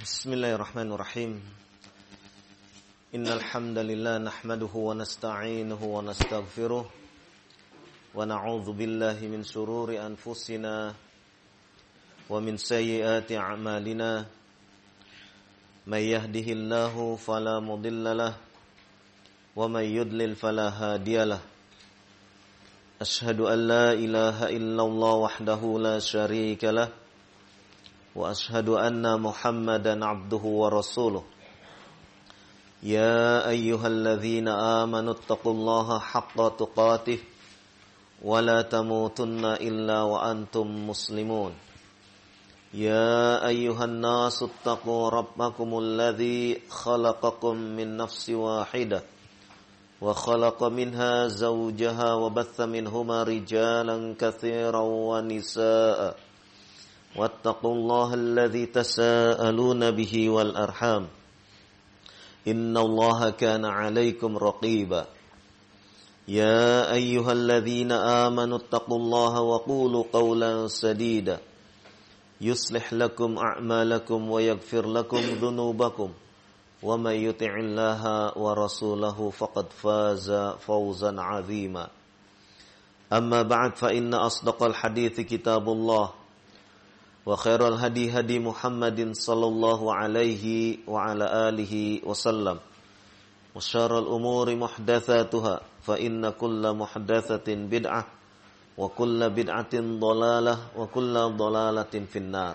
Bismillahirrahmanirrahim. Innal hamdalillah nahmaduhu wa nasta'inuhu wa nastaghfiruh wa na'udzu billahi min shururi anfusina wa min sayyiati a'malina. May yahdihillahu fala mudhillalah wa may yudlil fala hadiyalah. Ashhadu an la ilaha illallah wahdahu la syarika lah wa ashhadu anna Muhammadan abduhu wa rasuluh. Ya ayyuhalladzina amanu taqullaha haqqa tuqatih wa la tamutunna illa wa antum muslimun. Ya ayyuhan nasu taqu rabbakumul ladzi khalaqakum min nafsin wahidah wa khalaqa minha zawjaha wa batha minhuma rijalan katsiran wa nisaa'a. Wattaqullaha alladzi tasaaluna bihi wal arham. Innallaha kana 'alaikum raqiba. Ya ayyuhalladzina amanu taqullaha wa qulu qawlan sadida. Yuslih lakum a'malakum wa yaghfir lakum dhunubakum. Wa may yuti'illaha wa rasulahu faqad faza fawzan 'azima. Amma ba'd fa inna asdaqal hadithi kitabullah. Wa khairal hadi hadi Muhammadin sallallahu alaihi wa ala alihi wasallam. Wa syarrul umuri muhdatsatuha fa inna kulla muhdatsatin bid'ah wa kulla bid'atin dhalalah wa kulla dhalalatin finnar.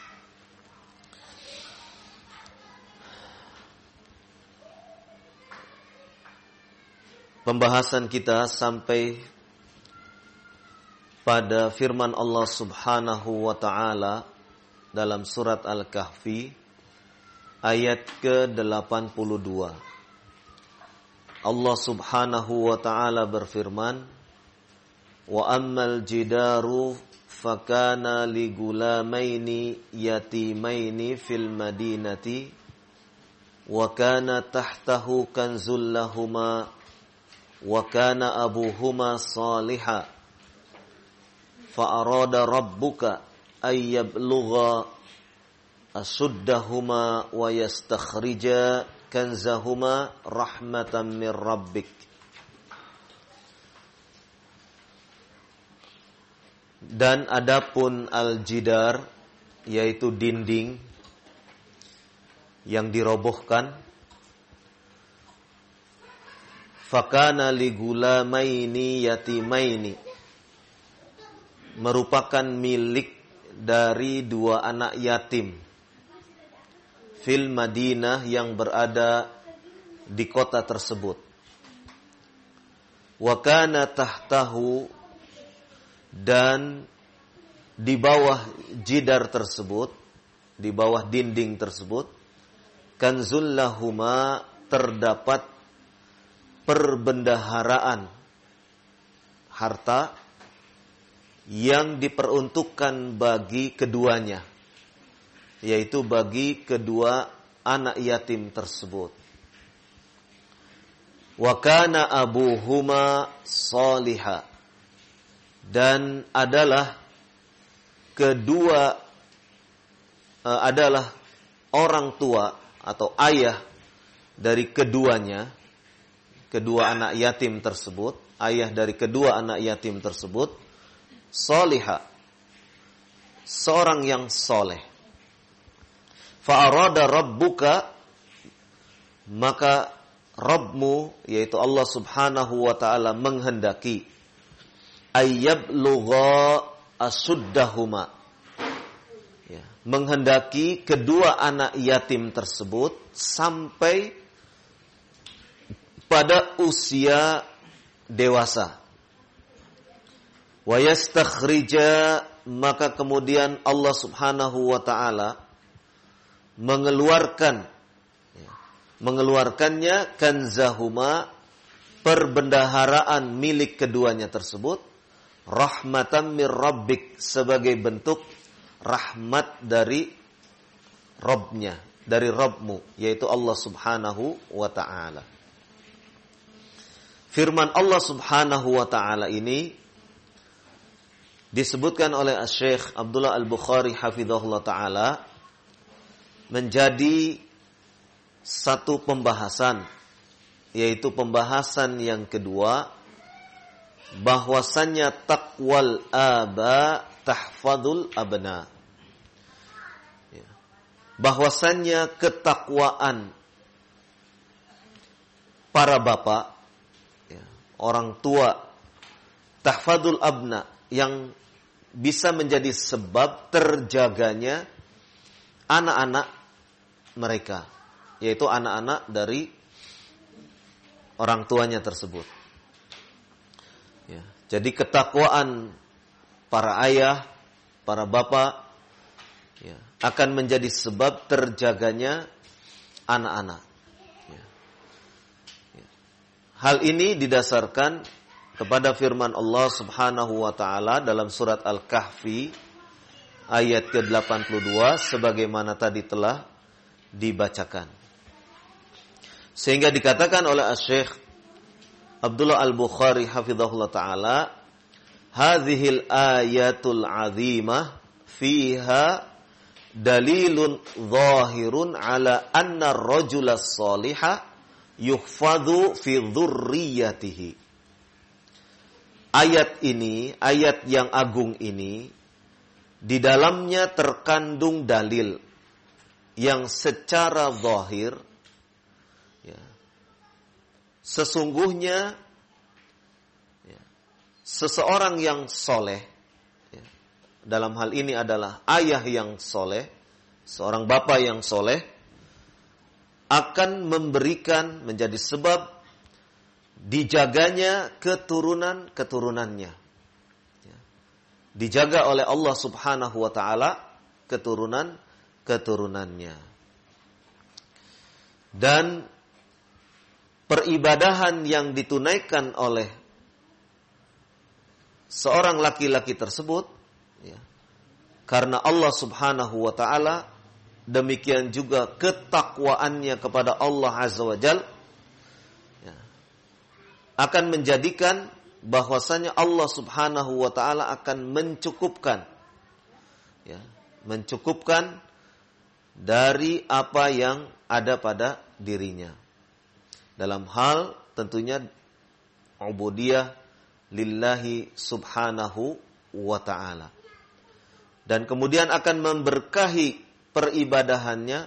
Pembahasan kita sampai pada firman Allah Subhanahu wa ta'ala dalam surat Al-Kahfi ayat ke-82. Allah Subhanahu wa ta'ala berfirman, wa ammal jidaru fakana li gulamaini yatimaini fil madinati wa kana tahtahu kanzul lahuma wa kana abuhuma salihah. Fa'arada rabbuka ayyablugha asuddahuma wa yastakhrija kanzahuma rahmatan min rabbik. Dan adapun al-jidar, yaitu dinding yang dirobohkan, fakana li gulamaini yatimaini, merupakan milik dari dua anak yatim fil Madinah yang berada di kota tersebut. Wa kana tahtahu, dan di bawah jidar tersebut, di bawah dinding tersebut, kanzul lahuma, terdapat perbendaharaan harta yang diperuntukkan bagi keduanya, yaitu bagi kedua anak yatim tersebut. Wa kana abuhuma salihah, dan adalah orang tua atau ayah dari keduanya, kedua anak yatim tersebut, ayah dari kedua anak yatim tersebut salihah, seorang yang soleh. Fa'arada rabbuka, maka Rabbmu, yaitu Allah Subhanahu wa ta'ala, menghendaki ayyablugha asuddahuma, ya, menghendaki kedua anak yatim tersebut sampai pada usia dewasa. Wa yastakhrija, maka kemudian Allah Subhanahu wa ta'ala mengeluarkannya kanzahuma, perbendaharaan milik keduanya tersebut, rahmatan mir rabbik, sebagai bentuk rahmat dari Rabbnya, dari Rabbmu, yaitu Allah Subhanahu wa ta'ala. Firman Allah Subhanahu wa ta'ala ini disebutkan oleh Syekh Abdullah Al-Bukhari hafizahullah ta'ala menjadi satu pembahasan, yaitu pembahasan yang kedua, bahwasannya taqwal aba tahfadul abna. Bahwasannya ketakwaan para bapak, orang tua, tahfadul abna, yang bisa menjadi sebab terjaganya anak-anak mereka, yaitu anak-anak dari orang tuanya tersebut. Jadi ketakwaan para ayah, para bapak, akan menjadi sebab terjaganya anak-anak. Hal ini didasarkan kepada firman Allah Subhanahu wa taala dalam surat Al-Kahfi ayat ke-82 sebagaimana tadi telah dibacakan. Sehingga dikatakan oleh Asy-Syaikh Abdullah Al-Bukhari hafizahullah taala, "Hadhil ayatul 'azimah fiha dalilun zahirun ala anna ar-rajula as-saliha yuhfadhu fi dzurriyyatihi." Ayat ini, ayat yang agung ini, di dalamnya terkandung dalil yang secara zahir, sesungguhnya seseorang yang soleh, dalam hal ini adalah ayah yang soleh, seorang bapak yang soleh, akan memberikan, menjadi sebab dijaganya keturunan-keturunannya. Dijaga oleh Allah Subhanahu wa taala keturunan-keturunannya. Dan peribadahan yang ditunaikan oleh seorang laki-laki tersebut, karena Allah Subhanahu wa taala, demikian juga ketakwaannya kepada Allah Azza wa Jalla, akan menjadikan bahwasanya Allah Subhanahu wa taala akan mencukupkan, mencukupkan dari apa yang ada pada dirinya, dalam hal tentunya ubudiyah lillahi subhanahu wa ta'ala. Dan kemudian akan memberkahi peribadahannya,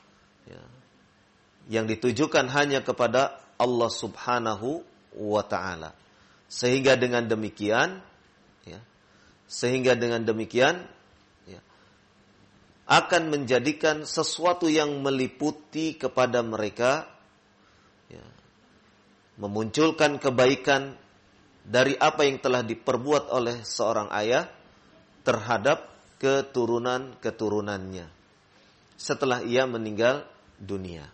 yang ditujukan hanya kepada Allah Subhanahu wa ta'ala. Sehingga dengan demikian akan menjadikan sesuatu yang meliputi kepada mereka, memunculkan kebaikan dari apa yang telah diperbuat oleh seorang ayah terhadap keturunan-keturunannya setelah ia meninggal dunia.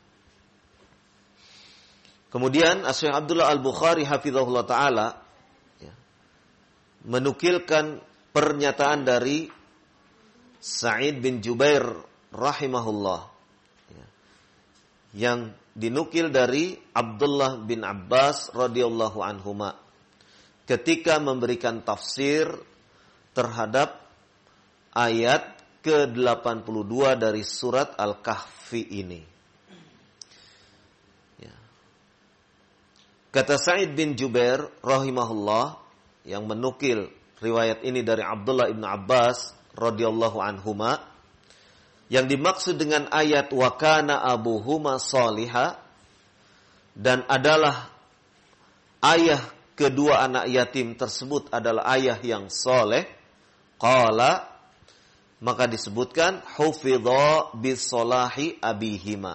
Kemudian Asy-Syaikh Abdullah Al-Bukhari hafizahullah taala menukilkan pernyataan dari Sa'id bin Jubair rahimahullah, yang dinukil dari Abdullah bin Abbas radhiyallahu anhuma ketika memberikan tafsir terhadap ayat ke-82 dari surat Al-Kahfi ini. Kata Sa'id bin Jubair rahimahullah, yang menukil riwayat ini dari Abdullah bin Abbas radhiyallahu anhuma, yang dimaksud dengan ayat wa kana abuhuma shaliha, dan adalah ayah kedua anak yatim tersebut adalah ayah yang soleh, qala, maka disebutkan hufidha bisolahi abihima.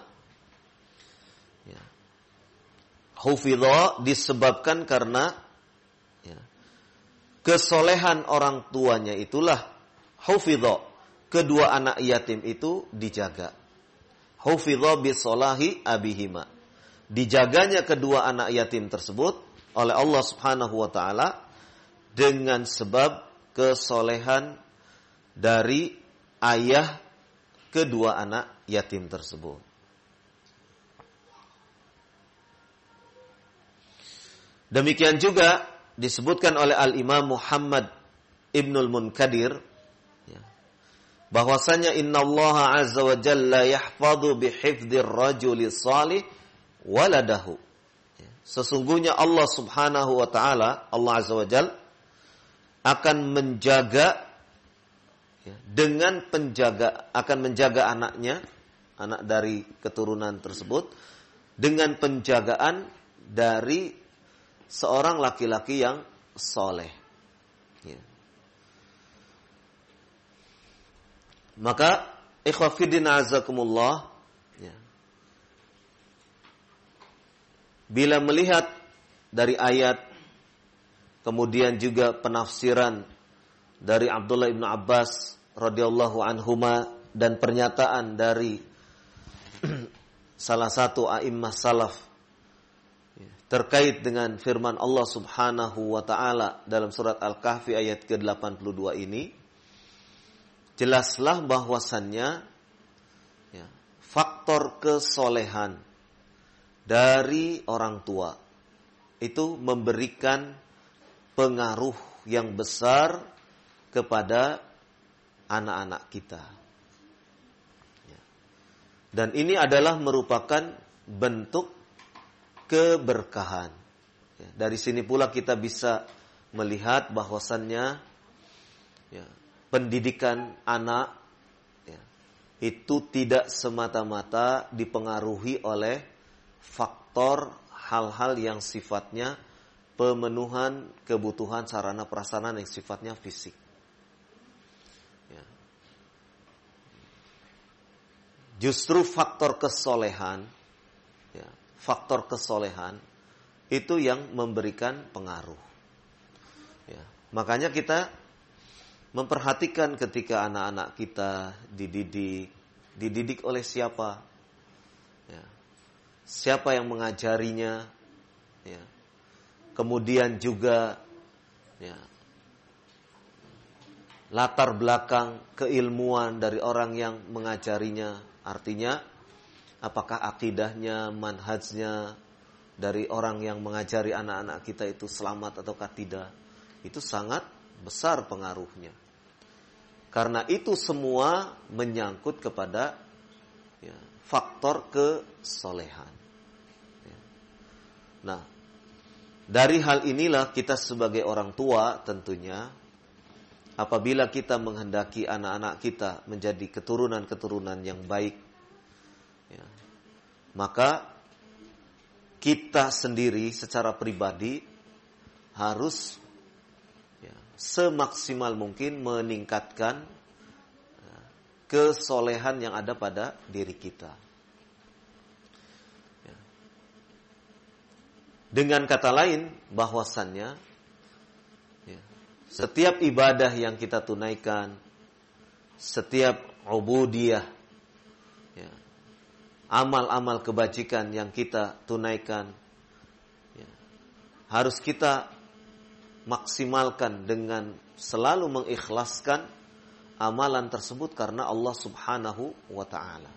Hufidha disebabkan karena kesolehan orang tuanya, itulah hufidha, kedua anak yatim itu dijaga. Hufidha bisolahi abihima, dijaganya kedua anak yatim tersebut oleh Allah Subhanahu wa taala dengan sebab kesolehan dari ayah kedua anak yatim tersebut. Demikian juga disebutkan oleh Al-Imam Muhammad Ibnul Munkadir bahwasanya innallaha azza wa jalla yahfadhu bihifdzir rajuli salih waladahu. Sesungguhnya Allah Subhanahu wa taala, Allah azza wa jalla akan menjaga akan menjaga anaknya, anak dari keturunan tersebut dengan penjagaan dari seorang laki-laki yang soleh. Maka ikhwafidin azakumullah, bila melihat dari ayat, kemudian juga penafsiran dari Abdullah ibn Abbas radhiyallahu anhuma dan pernyataan dari salah satu a'immah salaf terkait dengan firman Allah Subhanahu wa taala dalam surat Al-Kahfi ayat ke-82 ini, jelaslah bahwasannya faktor kesolehan dari orang tua itu memberikan pengaruh yang besar kepada anak-anak kita. Dan ini adalah merupakan bentuk keberkahan. Dari sini pula kita bisa melihat bahwasannya pendidikan anak itu tidak semata-mata dipengaruhi oleh faktor hal-hal yang sifatnya pemenuhan kebutuhan sarana prasarana yang sifatnya fisik. Justru faktor kesolehan itu yang memberikan pengaruh. Makanya kita memperhatikan ketika anak-anak kita dididik oleh siapa, siapa yang mengajarinya, kemudian juga latar belakang keilmuan dari orang yang mengajarinya. Artinya, apakah akidahnya, manhajnya dari orang yang mengajari anak-anak kita itu selamat ataukah tidak? Itu sangat besar pengaruhnya. Karena itu semua menyangkut kepada faktor kesolehan. Nah, dari hal inilah kita sebagai orang tua tentunya, apabila kita menghendaki anak-anak kita menjadi keturunan-keturunan yang baik, maka kita sendiri secara pribadi harus semaksimal mungkin meningkatkan kesolehan yang ada pada diri kita. Dengan kata lain, bahwasannya setiap ibadah yang kita tunaikan, setiap ubudiyah, amal-amal kebajikan yang kita tunaikan, harus kita maksimalkan dengan selalu mengikhlaskan amalan tersebut karena Allah Subhanahu wa ta'ala.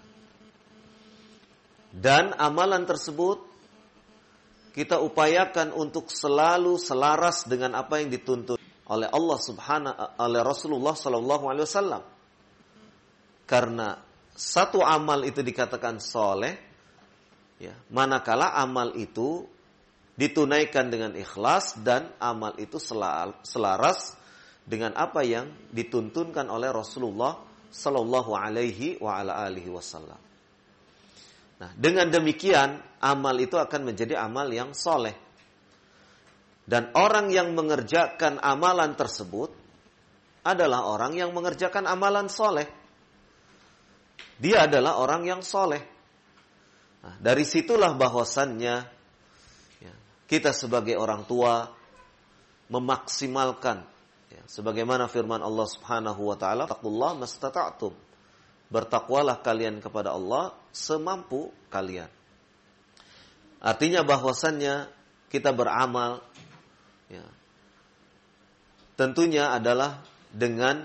Dan amalan tersebut kita upayakan untuk selalu selaras dengan apa yang dituntut oleh Allah oleh Rasulullah sallallahu alaihi wasallam. Karena satu amal itu dikatakan soleh, manakala amal itu ditunaikan dengan ikhlas dan amal itu selaras dengan apa yang dituntunkan oleh Rasulullah sallallahu alaihi wa ala alihi wasallam. Nah, dengan demikian amal itu akan menjadi amal yang soleh. Dan orang yang mengerjakan amalan tersebut adalah orang yang mengerjakan amalan soleh. Dia adalah orang yang soleh. Nah, dari situlah bahwasannya kita sebagai orang tua memaksimalkan, sebagaimana firman Allah Subhanahu wa taala, "Taqullaha mastata'tum." Bertakwalah kalian kepada Allah semampu kalian. Artinya bahwasannya kita beramal tentunya adalah dengan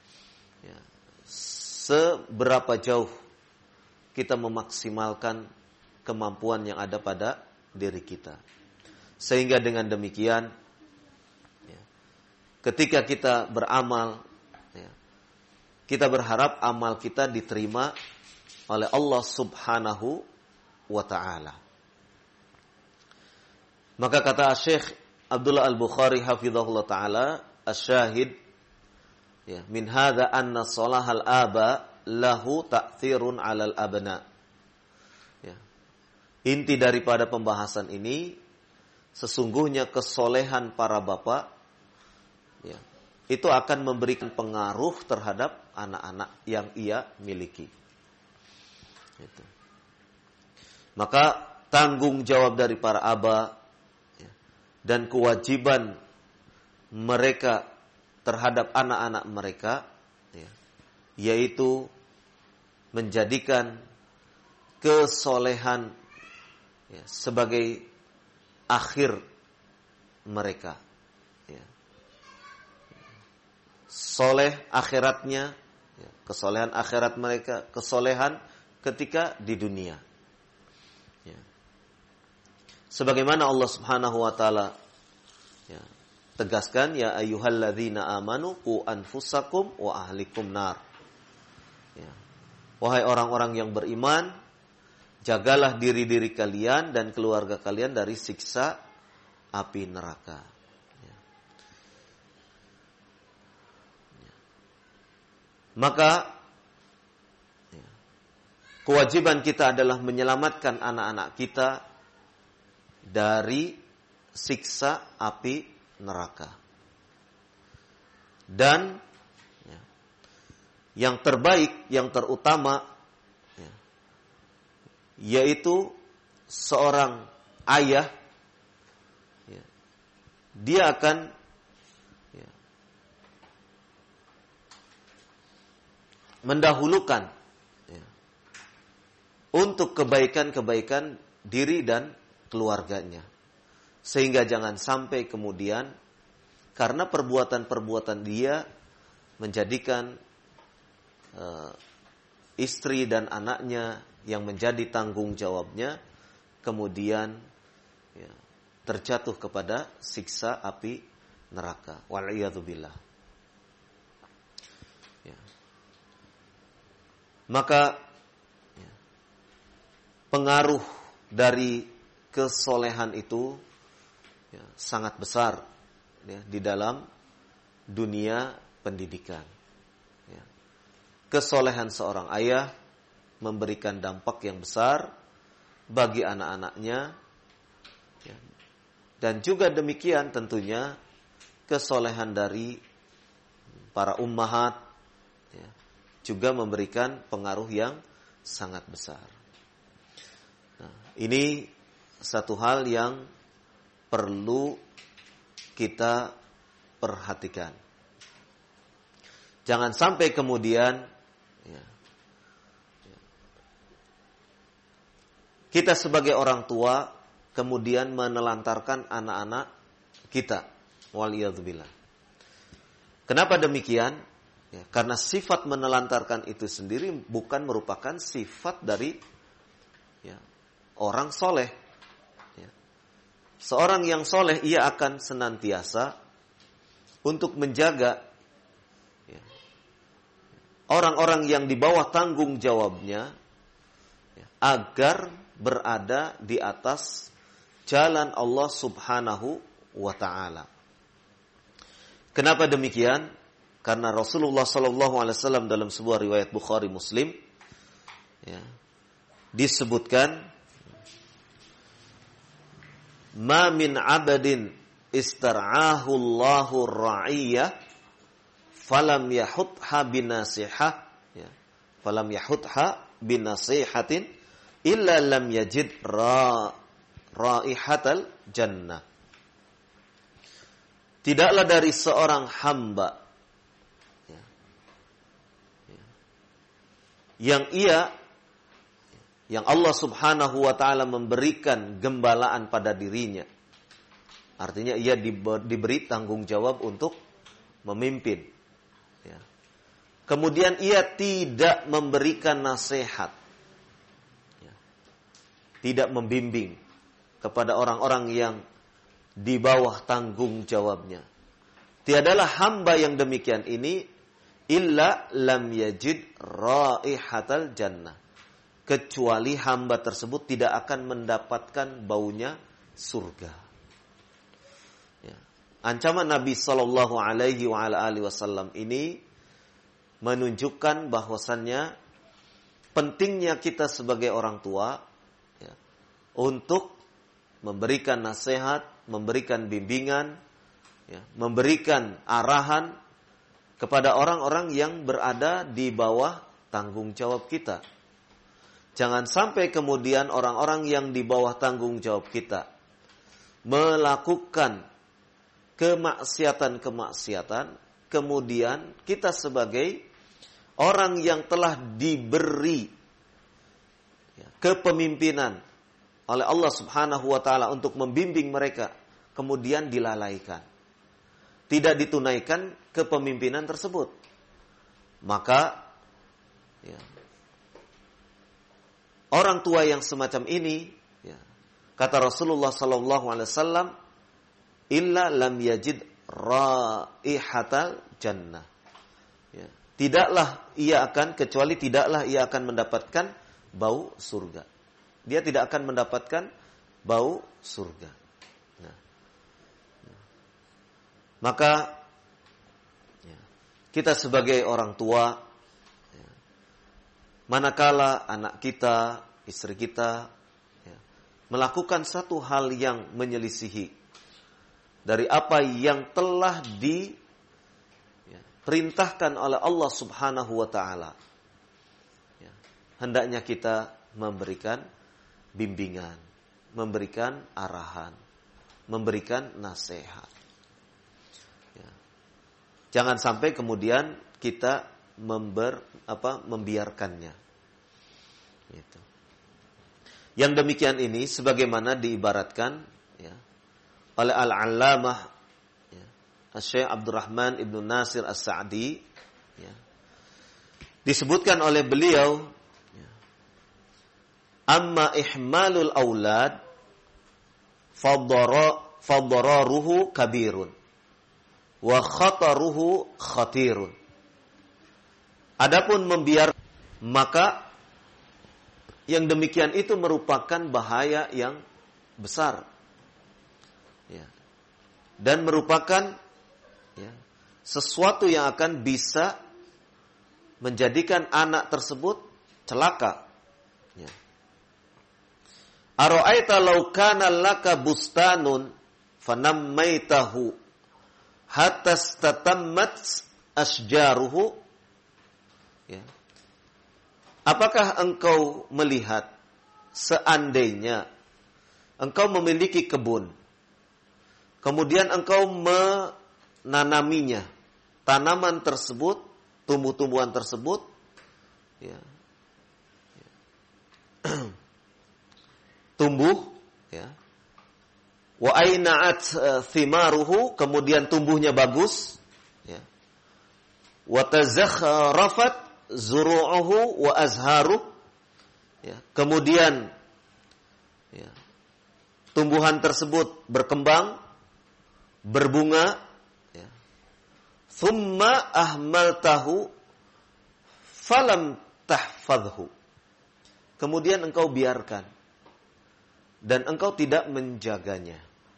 seberapa jauh kita memaksimalkan kemampuan yang ada pada diri kita. Sehingga dengan demikian ketika kita beramal, kita berharap amal kita diterima oleh Allah Subhanahu wa ta'ala. Maka kata Syekh Abdullah Al-Bukhari hafizahullah ta'ala, asyahid ya, min hadza anna salahal aba lahu ta'thirun 'alal abna. Ya. Inti daripada pembahasan ini, sesungguhnya kesolehan para bapak ya, itu akan memberikan pengaruh terhadap anak-anak yang ia miliki. Itu. Maka tanggung jawab dari para aba ya, dan kewajiban mereka terhadap anak-anak mereka ya, yaitu menjadikan kesolehan ya, sebagai akhir mereka. Ya. Soleh akhiratnya, ya, kesolehan akhirat mereka, kesolehan ketika di dunia. Ya. Sebagaimana Allah Subhanahu wa ta'ala ya, tegaskan, ya ayyuhalladzina amanu qu anfusakum wa ahlikum nar. Ya. Wahai orang-orang yang beriman, jagalah diri-diri kalian dan keluarga kalian dari siksa api neraka. Ya. Ya. Maka ya, kewajiban kita adalah menyelamatkan anak-anak kita dari siksa api neraka. Dan ya, yang terbaik, yang terutama ya, yaitu seorang ayah ya, dia akan ya, mendahulukan ya, untuk kebaikan-kebaikan diri dan keluarganya. Sehingga jangan sampai kemudian karena perbuatan-perbuatan dia menjadikan istri dan anaknya yang menjadi tanggung jawabnya kemudian ya, terjatuh kepada siksa api neraka. Wal'iyadzubillah. Ya. Maka ya, pengaruh dari kesolehan itu ya, sangat besar ya, di dalam dunia pendidikan. Ya. Kesolehan seorang ayah memberikan dampak yang besar bagi anak-anaknya ya. Dan juga demikian tentunya kesolehan dari para ummahat ya, juga memberikan pengaruh yang sangat besar. Nah, ini satu hal yang perlu kita perhatikan. Jangan sampai kemudian ya, kita sebagai orang tua kemudian menelantarkan anak-anak kita. Waliyadzubillah. Kenapa demikian? Ya, karena sifat menelantarkan itu sendiri bukan merupakan sifat dari ya, orang soleh. Seorang yang soleh, ia akan senantiasa untuk menjaga ya, orang-orang yang di bawah tanggung jawabnya ya, agar berada di atas jalan Allah Subhanahu wa ta'ala. Kenapa demikian? Karena Rasulullah SAW dalam sebuah riwayat Bukhari Muslim ya, disebutkan, ma min abadin istar'ahu Allahu ra'iyah falam yahutha binasihah ya, falam yahutha binasihatin illa lam yajid raihatal jannah. Tidaklah dari seorang hamba ya, ya, yang Allah Subhanahu wa ta'ala memberikan gembalaan pada dirinya. Artinya ia diberi tanggung jawab untuk memimpin. Ya. Kemudian ia tidak memberikan nasihat. Ya. Tidak membimbing kepada orang-orang yang di bawah tanggung jawabnya. Tiadalah hamba yang demikian ini illa lam yajid raihatal jannah. Kecuali hamba tersebut tidak akan mendapatkan baunya surga. Ya. Ancaman Nabi sallallahu alaihi wasallam ini menunjukkan bahwasannya pentingnya kita sebagai orang tua ya, untuk memberikan nasihat, memberikan bimbingan, ya, memberikan arahan kepada orang-orang yang berada di bawah tanggung jawab kita. Jangan sampai kemudian orang-orang yang di bawah tanggung jawab kita melakukan kemaksiatan-kemaksiatan, kemudian kita sebagai orang yang telah diberi ya, kepemimpinan oleh Allah Subhanahu wa taala untuk membimbing mereka, kemudian dilalaikan. Tidak ditunaikan kepemimpinan tersebut. Maka ya, orang tua yang semacam ini ya, kata Rasulullah sallallahu alaihi wasallam, illa lam yajid raihatal jannah. Ya, kecuali tidaklah ia akan mendapatkan bau surga. Dia tidak akan mendapatkan bau surga. Nah, maka ya, kita sebagai orang tua, ya, manakala anak kita, istri kita ya, melakukan satu hal yang menyelisihi dari apa yang telah diperintahkan oleh Allah Subhanahu wa taala, ya, hendaknya kita memberikan bimbingan, memberikan arahan, memberikan nasihat. Ya. Jangan sampai kemudian kita membiarkannya. Gitu. Yang demikian ini sebagaimana diibaratkan ya, oleh Al-Allamah ya, Syekh Abdurrahman Ibnu Nasir As-Sa'di ya, disebutkan oleh beliau, amma ihmalul aulad fadararuhu kabirun wa khataruhu khatirun. Adapun membiarkan, maka yang demikian itu merupakan bahaya yang besar ya, dan merupakan ya, sesuatu yang akan bisa menjadikan anak tersebut celaka ya. Ara'aita law kana laka bustanun fanammaitahu hatta istatammat asjaruhu ya. Apakah engkau melihat seandainya engkau memiliki kebun, kemudian engkau menanaminya, tanaman tersebut, tumbuh-tumbuhan tersebut ya, tumbuh ya, wa aina'at thimaruhu, kemudian tumbuhnya bagus ya, wa tazakharafat zuru'uhu wa azharuh ya, kemudian ya, tumbuhan tersebut berkembang, berbunga ya, thumma ahmaltahu falam tahfadhu, kemudian engkau biarkan dan engkau tidak menjaganya.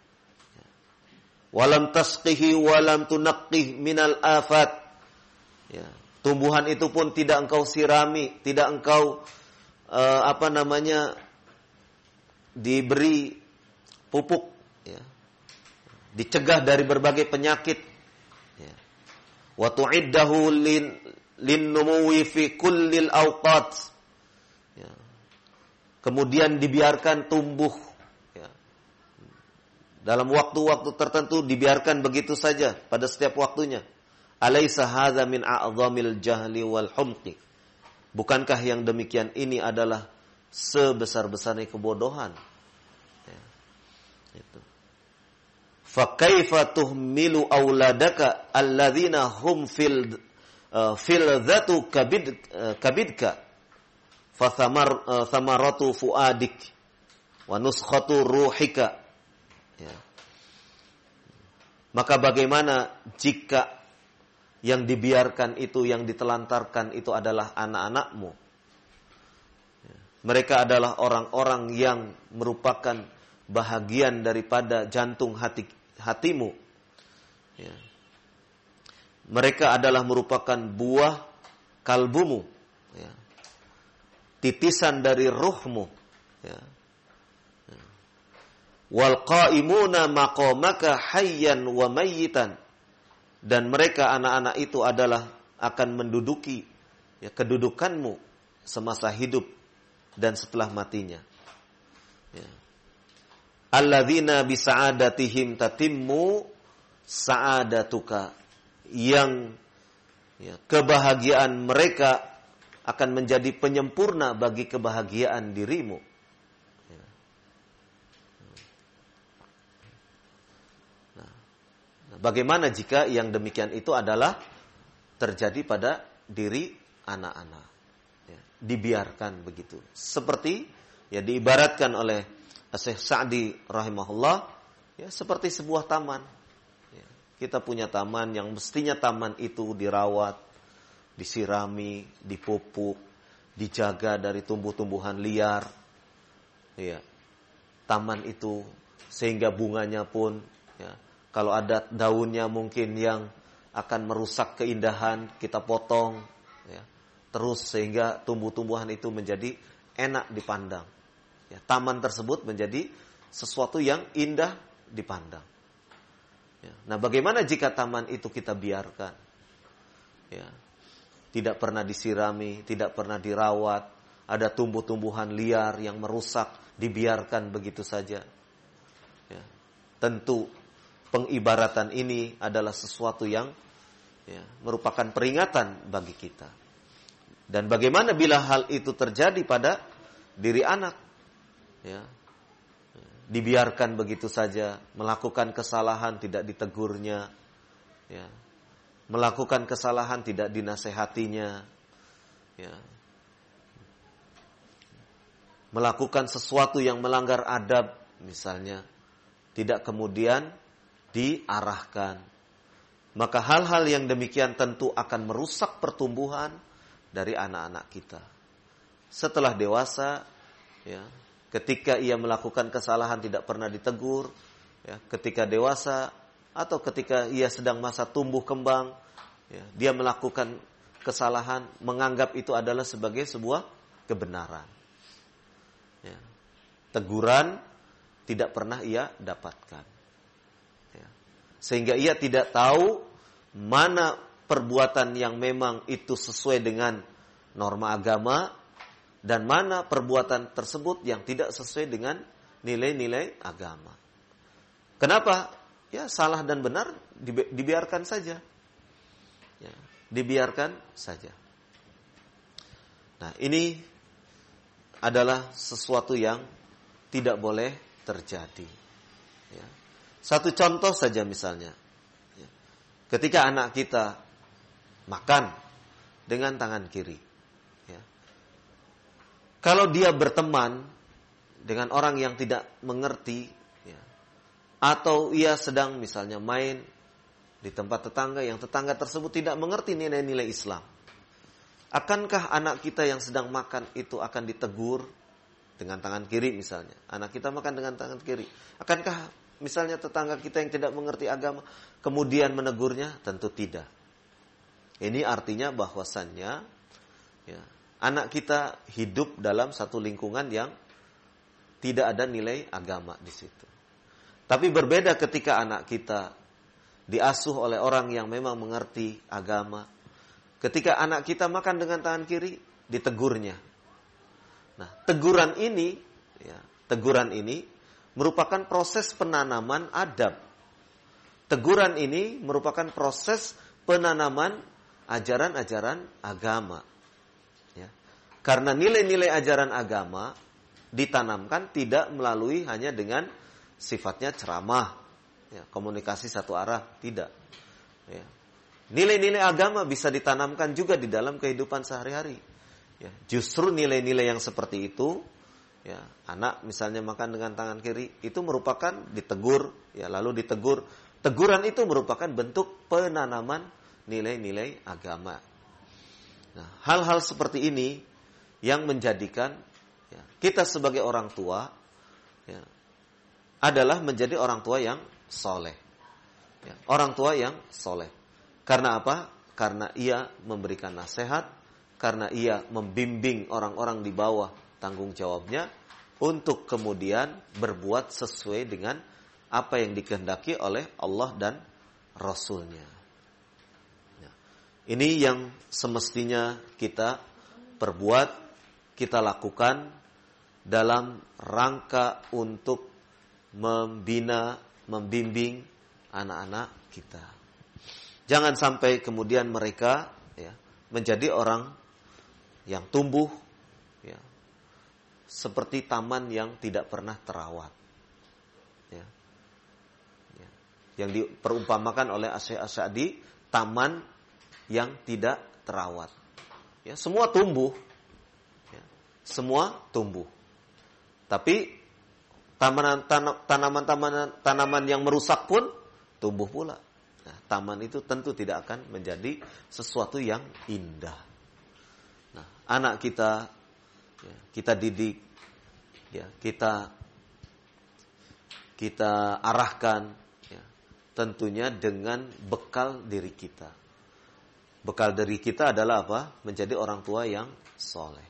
Walam tasqihi walam tunaqqih minal afat. Ya, tumbuhan itu pun tidak engkau sirami, tidak engkau diberi pupuk, ya, dicegah dari berbagai penyakit. Ya. Wa tu'iddahu lin-numuwi fi kullil awqat. Kemudian dibiarkan tumbuh ya, dalam waktu-waktu tertentu, dibiarkan begitu saja pada setiap waktunya. Alaysa hadza min a'dhamil jahli wal humqi. Bukankah yang demikian ini adalah sebesar-besarnya kebodohan? Ya. Itu. Fa kaifa tuhmilu auladaka alladzina hum fil dhatu kabidka fathamaratu fuadik wa nuskhatu ruhika ya. Maka bagaimana jika yang dibiarkan itu, yang ditelantarkan itu adalah anak-anakmu. Mereka adalah orang-orang yang merupakan bahagian daripada jantung hatimu. Ya. Mereka adalah merupakan buah kalbumu. Ya. Titisan dari ruhmu. Ya. Wal qaimuna maqamaka hayyan wa mayyitan. Dan mereka anak-anak itu adalah akan menduduki kedudukanmu semasa hidup dan setelah matinya. Ya. Alladzina bisa'adatihim tatimmu sa'adatuka, yang kebahagiaan mereka akan menjadi penyempurna bagi kebahagiaan dirimu. Ya. Nah, bagaimana jika yang demikian itu adalah terjadi pada diri anak-anak? Ya, dibiarkan begitu. Seperti diibaratkan oleh Syekh Sa'di rahimahullah, seperti sebuah taman. Kita punya taman yang mestinya taman itu dirawat, disirami, dipupuk, dijaga dari tumbuh-tumbuhan liar. Ya. Taman itu sehingga bunganya pun, kalau ada daunnya mungkin yang akan merusak keindahan, kita potong. Ya. Terus sehingga tumbuh-tumbuhan itu menjadi enak dipandang. Ya. Taman tersebut menjadi sesuatu yang indah dipandang. Nah, bagaimana jika taman itu kita biarkan? Ya. Tidak pernah disirami, tidak pernah dirawat, ada tumbuh-tumbuhan liar yang merusak, dibiarkan begitu saja. Ya. Tentu pengibaratan ini adalah sesuatu yang merupakan peringatan bagi kita. Dan bagaimana bila hal itu terjadi pada diri anak? Ya. Dibiarkan begitu saja, melakukan kesalahan tidak ditegurnya, ya. Melakukan kesalahan tidak dinasehatinya, ya. Melakukan sesuatu yang melanggar adab misalnya, tidak kemudian diarahkan. Maka hal-hal yang demikian tentu akan merusak pertumbuhan dari anak-anak kita. Setelah dewasa, ya, ketika ia melakukan kesalahan tidak pernah ditegur, ketika dewasa atau ketika ia sedang masa tumbuh kembang, dia melakukan kesalahan, menganggap itu adalah sebagai sebuah kebenaran. Teguran tidak pernah ia dapatkan. Sehingga ia tidak tahu mana perbuatan yang memang itu sesuai dengan norma agama, dan mana perbuatan tersebut yang tidak sesuai dengan nilai-nilai agama. Kenapa? Ya, salah dan benar dibiarkan saja. Ya, dibiarkan saja. Nah, ini adalah sesuatu yang tidak boleh terjadi. Ya. Satu contoh saja misalnya. Ya. Ketika anak kita makan dengan tangan kiri. Kalau dia berteman dengan orang yang tidak mengerti, atau ia sedang misalnya main di tempat tetangga yang tetangga tersebut tidak mengerti nilai-nilai Islam, akankah anak kita yang sedang makan itu akan ditegur dengan tangan kiri misalnya? Anak kita makan dengan tangan kiri. Akankah misalnya tetangga kita yang tidak mengerti agama kemudian menegurnya? Tentu tidak. Ini artinya bahwasannya anak kita hidup dalam satu lingkungan yang tidak ada nilai agama di situ. Tapi berbeda ketika anak kita diasuh oleh orang yang memang mengerti agama. Ketika anak kita makan dengan tangan kiri, ditegurnya. Nah, teguran ini merupakan proses penanaman adab. Teguran ini merupakan proses penanaman ajaran-ajaran agama. Karena nilai-nilai ajaran agama ditanamkan tidak melalui hanya dengan sifatnya ceramah, komunikasi satu arah, tidak. Nilai-nilai agama bisa ditanamkan juga di dalam kehidupan sehari-hari. Justru nilai-nilai yang seperti itu, anak misalnya makan dengan tangan kiri, itu merupakan ditegur, lalu ditegur. Teguran itu merupakan bentuk penanaman nilai-nilai agama. Nah, hal-hal seperti ini yang menjadikan kita sebagai orang tua adalah menjadi orang tua yang soleh. Orang tua yang soleh. Karena apa? Karena ia memberikan nasihat, karena ia membimbing orang-orang di bawah tanggung jawabnya untuk kemudian berbuat sesuai dengan apa yang dikehendaki oleh Allah dan Rasul-Nya. Ini yang semestinya kita perbuat, kita lakukan dalam rangka untuk membina, membimbing anak-anak kita. Jangan sampai kemudian mereka menjadi orang yang tumbuh seperti taman yang tidak pernah terawat. Yang diperumpamakan oleh Asy-Syaikh Asy-Sa'di, taman yang tidak terawat. Semua tumbuh. Semua tumbuh. Tapi tanaman yang merusak pun tumbuh pula. Nah, taman itu tentu tidak akan menjadi sesuatu yang indah. Nah, anak kita kita didik, kita arahkan, tentunya dengan bekal diri kita. Bekal diri kita adalah apa? Menjadi orang tua yang soleh.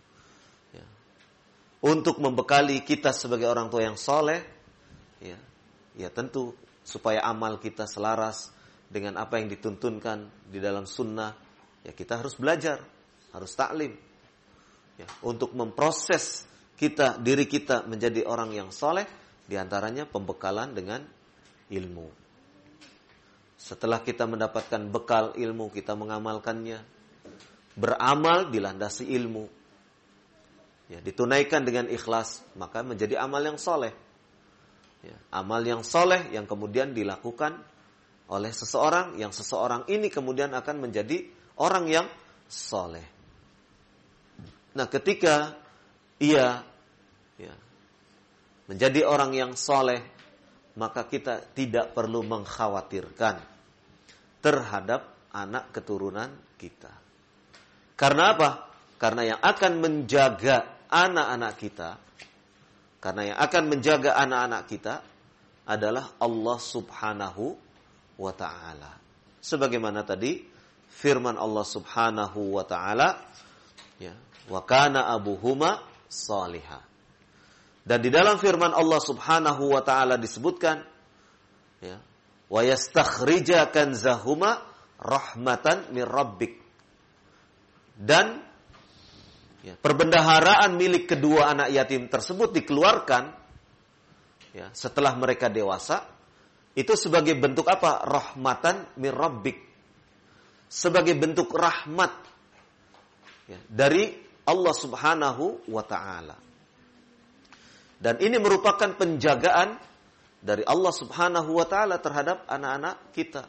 Untuk membekali kita sebagai orang tua yang soleh, ya tentu supaya amal kita selaras dengan apa yang dituntunkan di dalam sunnah, kita harus belajar, harus taklim. Untuk memproses diri kita menjadi orang yang soleh, diantaranya pembekalan dengan ilmu. Setelah kita mendapatkan bekal ilmu, kita mengamalkannya. Beramal dilandasi ilmu. Ditunaikan dengan ikhlas, maka menjadi amal yang soleh. Amal yang soleh yang kemudian dilakukan oleh seseorang, yang seseorang ini kemudian akan menjadi orang yang soleh. Nah, ketika ia menjadi orang yang soleh, maka kita tidak perlu mengkhawatirkan terhadap anak keturunan kita. Karena apa? Karena yang akan menjaga anak-anak kita adalah Allah Subhanahu wa ta'ala. Sebagaimana tadi firman Allah Subhanahu wa ta'ala, wa kana abuhuma salihah. Dan di dalam firman Allah Subhanahu wa ta'ala disebutkan, wa yastakhrija kanzahuma rahmatan min rabbik. Dan perbendaharaan milik kedua anak yatim tersebut dikeluarkan setelah mereka dewasa, itu sebagai bentuk apa? Rahmatan min rabbik. Sebagai bentuk rahmat dari Allah Subhanahu wa ta'ala. Dan ini merupakan penjagaan dari Allah Subhanahu wa ta'ala terhadap anak-anak kita.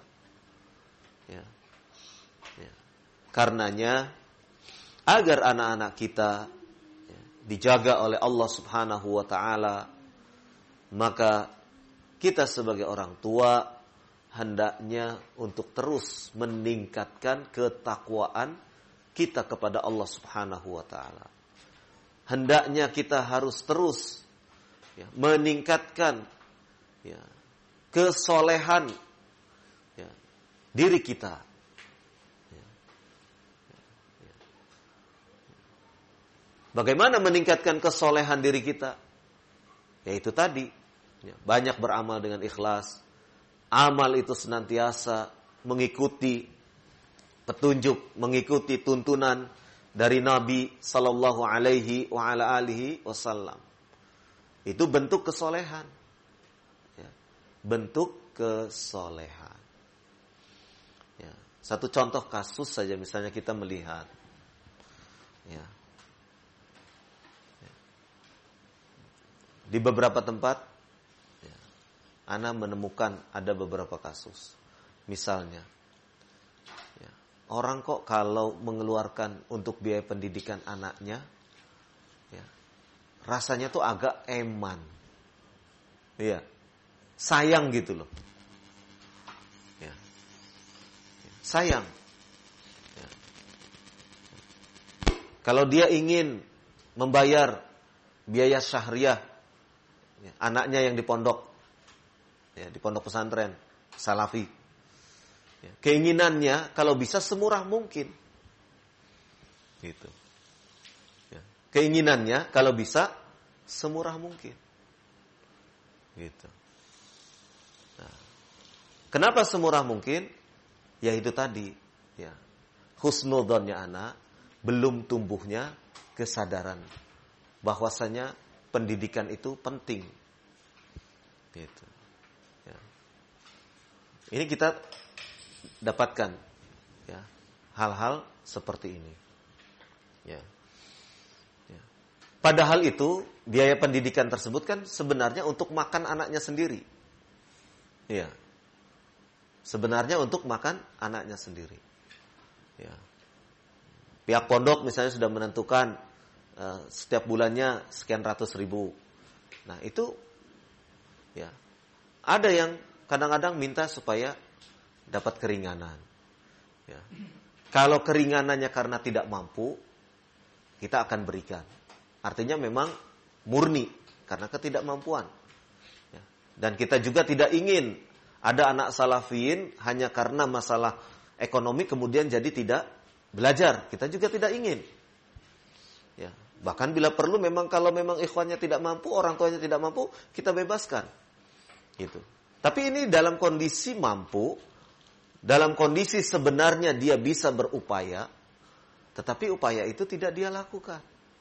Karenanya, agar anak-anak kita dijaga oleh Allah Subhanahu wa ta'ala, maka kita sebagai orang tua hendaknya untuk terus meningkatkan ketakwaan kita kepada Allah Subhanahu wa ta'ala. Hendaknya kita harus terus meningkatkan kesolehan diri kita. Bagaimana meningkatkan kesolehan diri kita? Yaitu tadi, banyak beramal dengan ikhlas. Amal itu senantiasa mengikuti petunjuk, mengikuti tuntunan dari Nabi sallallahu alaihi wa ala alihi wasallam. Itu bentuk kesolehan. Bentuk kesolehan. Satu contoh kasus saja, misalnya kita melihat. Di beberapa tempat, ana menemukan ada beberapa kasus. Misalnya, orang kok kalau mengeluarkan untuk biaya pendidikan anaknya, rasanya tuh agak eman. Sayang gitu loh. sayang. Ya. Kalau dia ingin membayar biaya syahriah, ya, anaknya yang di pondok, ya, di pondok pesantren salafi, ya, keinginannya kalau bisa semurah mungkin, gitu. Ya. Keinginannya kalau bisa semurah mungkin, gitu. Nah, kenapa semurah mungkin? Ya itu tadi, ya, husnudzonnya anak, belum tumbuhnya kesadaran bahwasanya pendidikan itu penting, gitu. Ya. Ini kita dapatkan, ya, hal-hal seperti ini. Ya. Ya. Padahal itu biaya pendidikan tersebut kan sebenarnya untuk makan anaknya sendiri. Ya. Sebenarnya untuk makan anaknya sendiri. Ya. Pihak pondok misalnya sudah menentukan setiap bulannya sekian ratus ribu. Nah itu, ya, ada yang kadang-kadang minta supaya dapat keringanan. Ya. Kalau keringanannya karena tidak mampu, kita akan berikan. Artinya memang murni karena ketidakmampuan. Ya. Dan kita juga tidak ingin ada anak salafiyin hanya karena masalah ekonomi kemudian jadi tidak belajar. Kita juga tidak ingin. Ya. Bahkan bila perlu memang kalau memang ikhwannya tidak mampu, orang tuanya tidak mampu, kita bebaskan. Gitu. Tapi ini dalam kondisi mampu, dalam kondisi sebenarnya dia bisa berupaya, tetapi upaya itu tidak dia lakukan.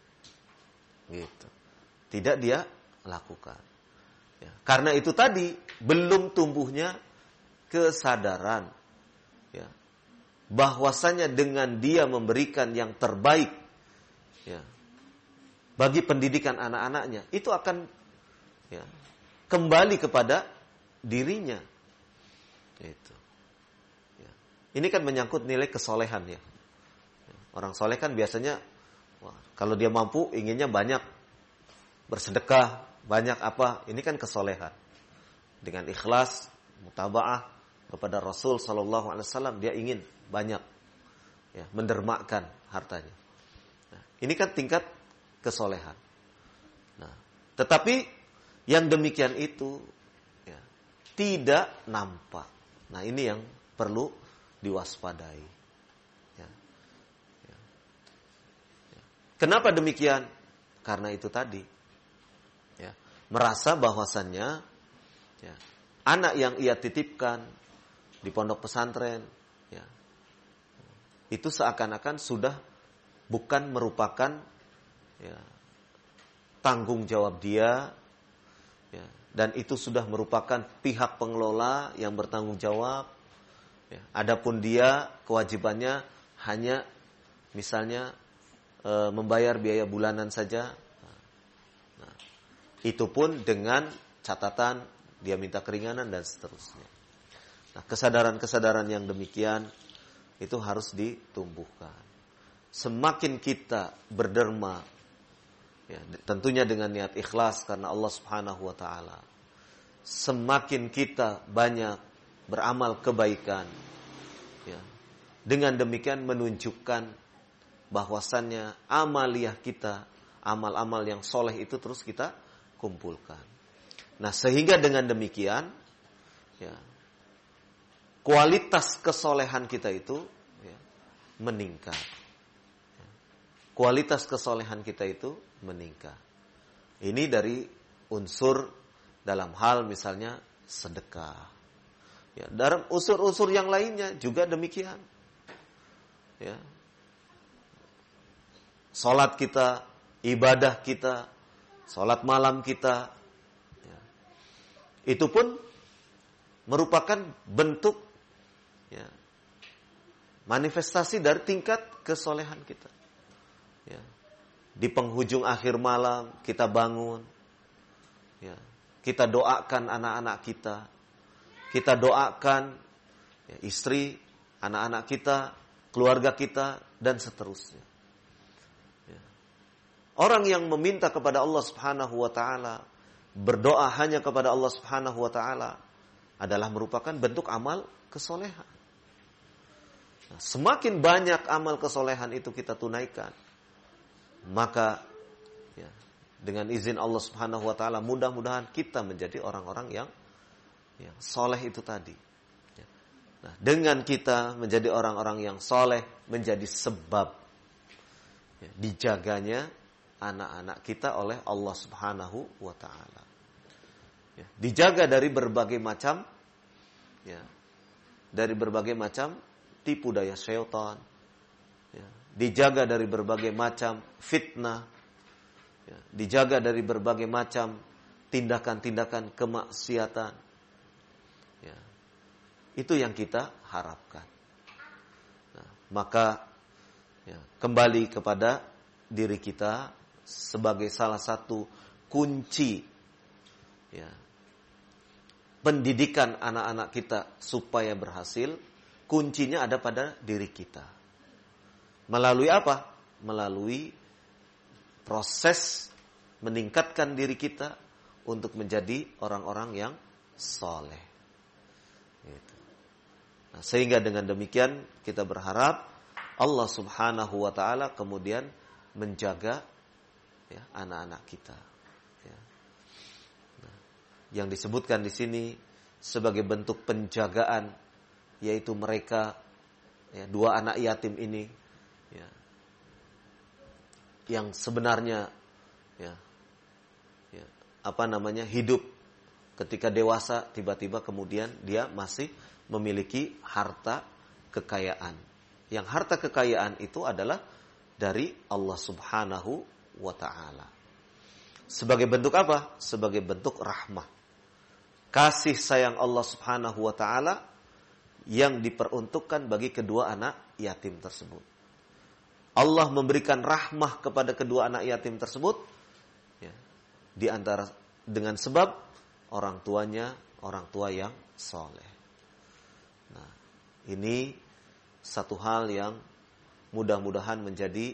Gitu. Tidak dia lakukan. Ya. Karena itu tadi belum tumbuhnya kesadaran, ya, bahwasanya dengan dia memberikan yang terbaik, ya, bagi pendidikan anak-anaknya itu akan, ya, kembali kepada dirinya. Itu. Ya. Ini kan menyangkut nilai kesolehan, ya. Orang soleh kan biasanya, wah, kalau dia mampu inginnya banyak bersedekah, banyak apa, ini kan kesolehan. Dengan ikhlas, mutaba'ah kepada Rasul sallallahu alaihi wasallam, dia ingin banyak, ya, mendermakan hartanya. Nah, ini kan tingkat kesolehan. Nah, tetapi yang demikian itu, ya, tidak nampak. Nah, ini yang perlu diwaspadai. Ya. Ya. Ya. Kenapa demikian? Karena itu tadi, ya, merasa bahwasannya, ya, anak yang ia titipkan di pondok pesantren, ya, itu seakan-akan sudah bukan merupakan, ya, tanggung jawab dia, ya, dan itu sudah merupakan pihak pengelola yang bertanggung jawab. Ya, adapun dia kewajibannya hanya misalnya membayar biaya bulanan saja. Nah, itu pun dengan catatan dia minta keringanan dan seterusnya. Nah, kesadaran-kesadaran yang demikian itu harus ditumbuhkan. Semakin kita berderma, ya, tentunya dengan niat ikhlas karena Allah Subhanahu wa taala, semakin kita banyak beramal kebaikan, ya, dengan demikian menunjukkan bahwasannya amaliyah kita, amal-amal yang soleh itu terus kita kumpulkan. Nah, sehingga dengan demikian, ya, kualitas kesolehan kita itu, ya, meningkat. Ya, kualitas kesolehan kita itu meningkat. Ini dari unsur dalam hal misalnya sedekah. Ya, dalam unsur-unsur yang lainnya juga demikian. Ya. Salat kita, ibadah kita, salat malam kita, ya, itu pun merupakan bentuk, ya, manifestasi dari tingkat kesolehan kita. Ya. Di penghujung akhir malam kita bangun, ya, kita doakan anak-anak kita doakan, ya, istri, anak-anak kita, keluarga kita, dan seterusnya. Ya. Orang yang meminta kepada Allah Subhanahu wa taala, berdoa hanya kepada Allah Subhanahu wa taala, adalah merupakan bentuk amal kesolehan. Nah, semakin banyak amal kesolehan itu kita tunaikan, maka ya, dengan izin Allah Subhanahu wa taala mudah-mudahan kita menjadi orang-orang yang soleh itu tadi. Nah, dengan kita menjadi orang-orang yang soleh menjadi sebab dijaganya anak-anak kita oleh Allah Subhanahu wa taala. Dijaga dari berbagai macam tipu daya syaitan. Dijaga dari berbagai macam fitnah. Dijaga dari berbagai macam tindakan-tindakan kemaksiatan. Itu yang kita harapkan. Nah, maka kembali kepada diri kita sebagai salah satu kunci pendidikan anak-anak kita supaya berhasil, kuncinya ada pada diri kita. Melalui apa? Melalui proses meningkatkan diri kita untuk menjadi orang-orang yang soleh. Nah, sehingga dengan demikian kita berharap Allah Subhanahu wa taala kemudian menjaga anak-anak kita. Nah, yang disebutkan di sini sebagai bentuk penjagaan yaitu mereka dua anak yatim ini yang sebenarnya hidup ketika dewasa tiba-tiba kemudian dia masih memiliki harta kekayaan. Yang harta kekayaan itu adalah dari Allah Subhanahu wa ta'ala. Sebagai bentuk apa? Sebagai bentuk rahmah. Kasih sayang Allah Subhanahu wa ta'ala yang diperuntukkan bagi kedua anak yatim tersebut. Allah memberikan rahmah kepada kedua anak yatim tersebut di antara dengan sebab orang tuanya orang tua yang soleh. Nah, ini satu hal yang mudah-mudahan menjadi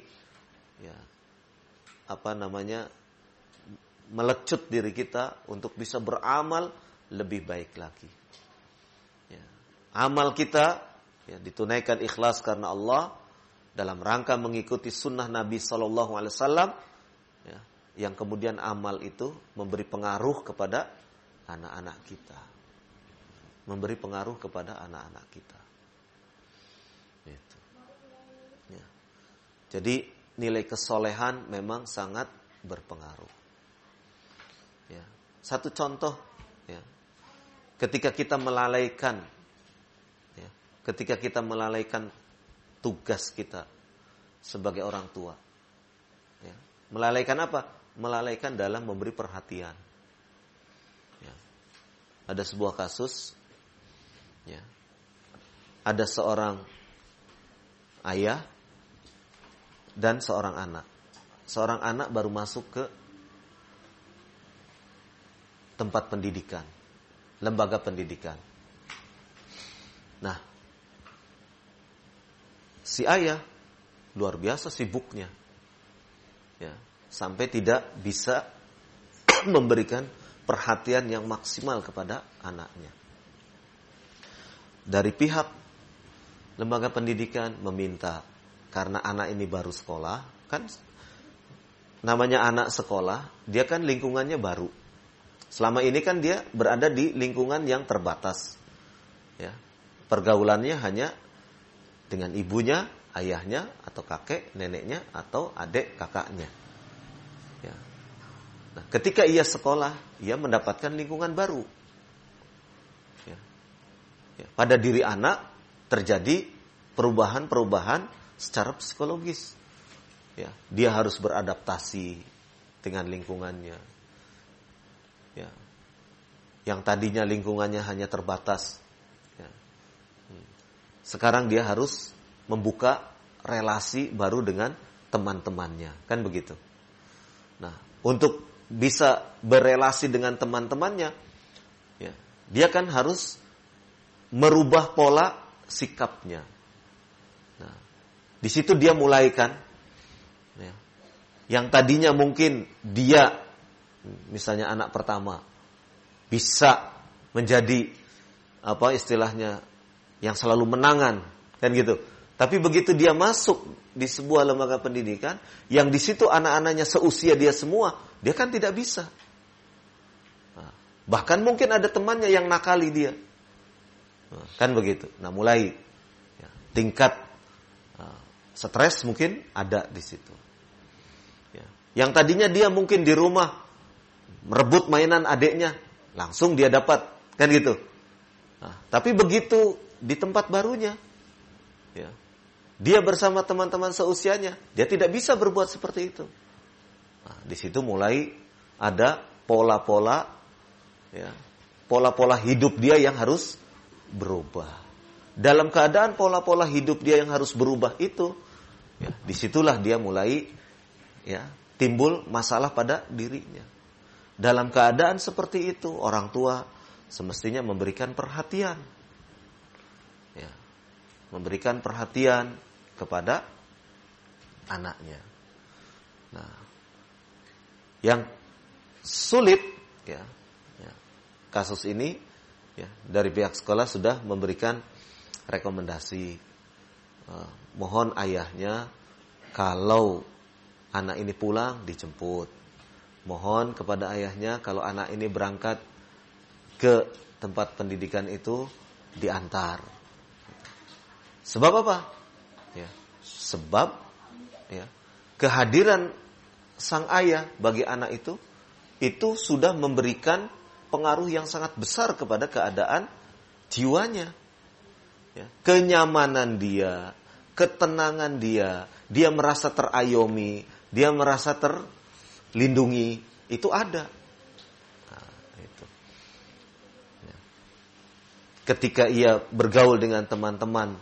melecut diri kita untuk bisa beramal lebih baik lagi. Amal kita ditunaikan ikhlas karena Allah dalam rangka mengikuti sunnah Nabi Sallallahu Alaihi Wasallam, yang kemudian amal itu memberi pengaruh kepada anak-anak kita. Memberi pengaruh kepada anak-anak kita. Gitu. Jadi nilai kesolehan memang sangat berpengaruh. Satu contoh, ketika kita melalaikan tugas kita sebagai orang tua, melalaikan apa? Melalaikan dalam memberi perhatian. Ada sebuah kasus, ada seorang ayah dan seorang anak. Seorang anak baru masuk ke tempat pendidikan, lembaga pendidikan. Nah, si ayah luar biasa sibuknya, sampai tidak bisa memberikan perhatian yang maksimal kepada anaknya. Dari pihak lembaga pendidikan meminta, karena anak ini baru sekolah, kan namanya anak sekolah, dia kan lingkungannya baru. Selama ini kan dia berada di lingkungan yang terbatas. Pergaulannya hanya dengan ibunya, ayahnya, atau kakek, neneknya, atau adik kakaknya. Nah, ketika ia sekolah, ia mendapatkan lingkungan baru. Pada diri anak terjadi perubahan-perubahan secara psikologis. Dia harus beradaptasi dengan lingkungannya. Yang tadinya lingkungannya hanya terbatas, sekarang dia harus membuka relasi baru dengan teman-temannya, kan begitu. Nah, untuk bisa berelasi dengan teman-temannya, dia kan harus merubah pola sikapnya. Nah, di situ dia mulai kan, yang tadinya mungkin dia, misalnya anak pertama, bisa menjadi istilahnya yang selalu menangan, kan gitu. Tapi begitu dia masuk di sebuah lembaga pendidikan, yang di situ anak-anaknya seusia dia semua, dia kan tidak bisa. Nah, bahkan mungkin ada temannya yang nakali dia. Nah, kan begitu. Nah, mulai ya, tingkat stres mungkin ada di situ. Ya. Yang tadinya dia mungkin di rumah merebut mainan adiknya, langsung dia dapat, kan gitu. Nah, tapi begitu di tempat barunya, ya, dia bersama teman-teman seusianya, dia tidak bisa berbuat seperti itu. Nah, di situ mulai ada pola-pola, ya, pola-pola hidup dia yang harus berubah. Dalam keadaan pola-pola hidup dia yang harus berubah itu, ya, disitulah dia mulai, ya, timbul masalah pada dirinya. Dalam keadaan seperti itu, orang tua semestinya memberikan perhatian, ya, memberikan perhatian kepada anaknya. Nah, yang sulit, ya, kasus ini, ya, dari pihak sekolah sudah memberikan rekomendasi, mohon ayahnya kalau anak ini pulang dijemput, mohon kepada ayahnya kalau anak ini berangkat ke tempat pendidikan itu diantar. Sebab apa? Ya, sebab, ya, kehadiran sang ayah bagi anak itu sudah memberikan pengaruh yang sangat besar kepada keadaan jiwanya, ya, kenyamanan dia, ketenangan dia, dia merasa terayomi, dia merasa terlindungi, itu ada. Nah, itu. Ya. Ketika ia bergaul dengan teman-teman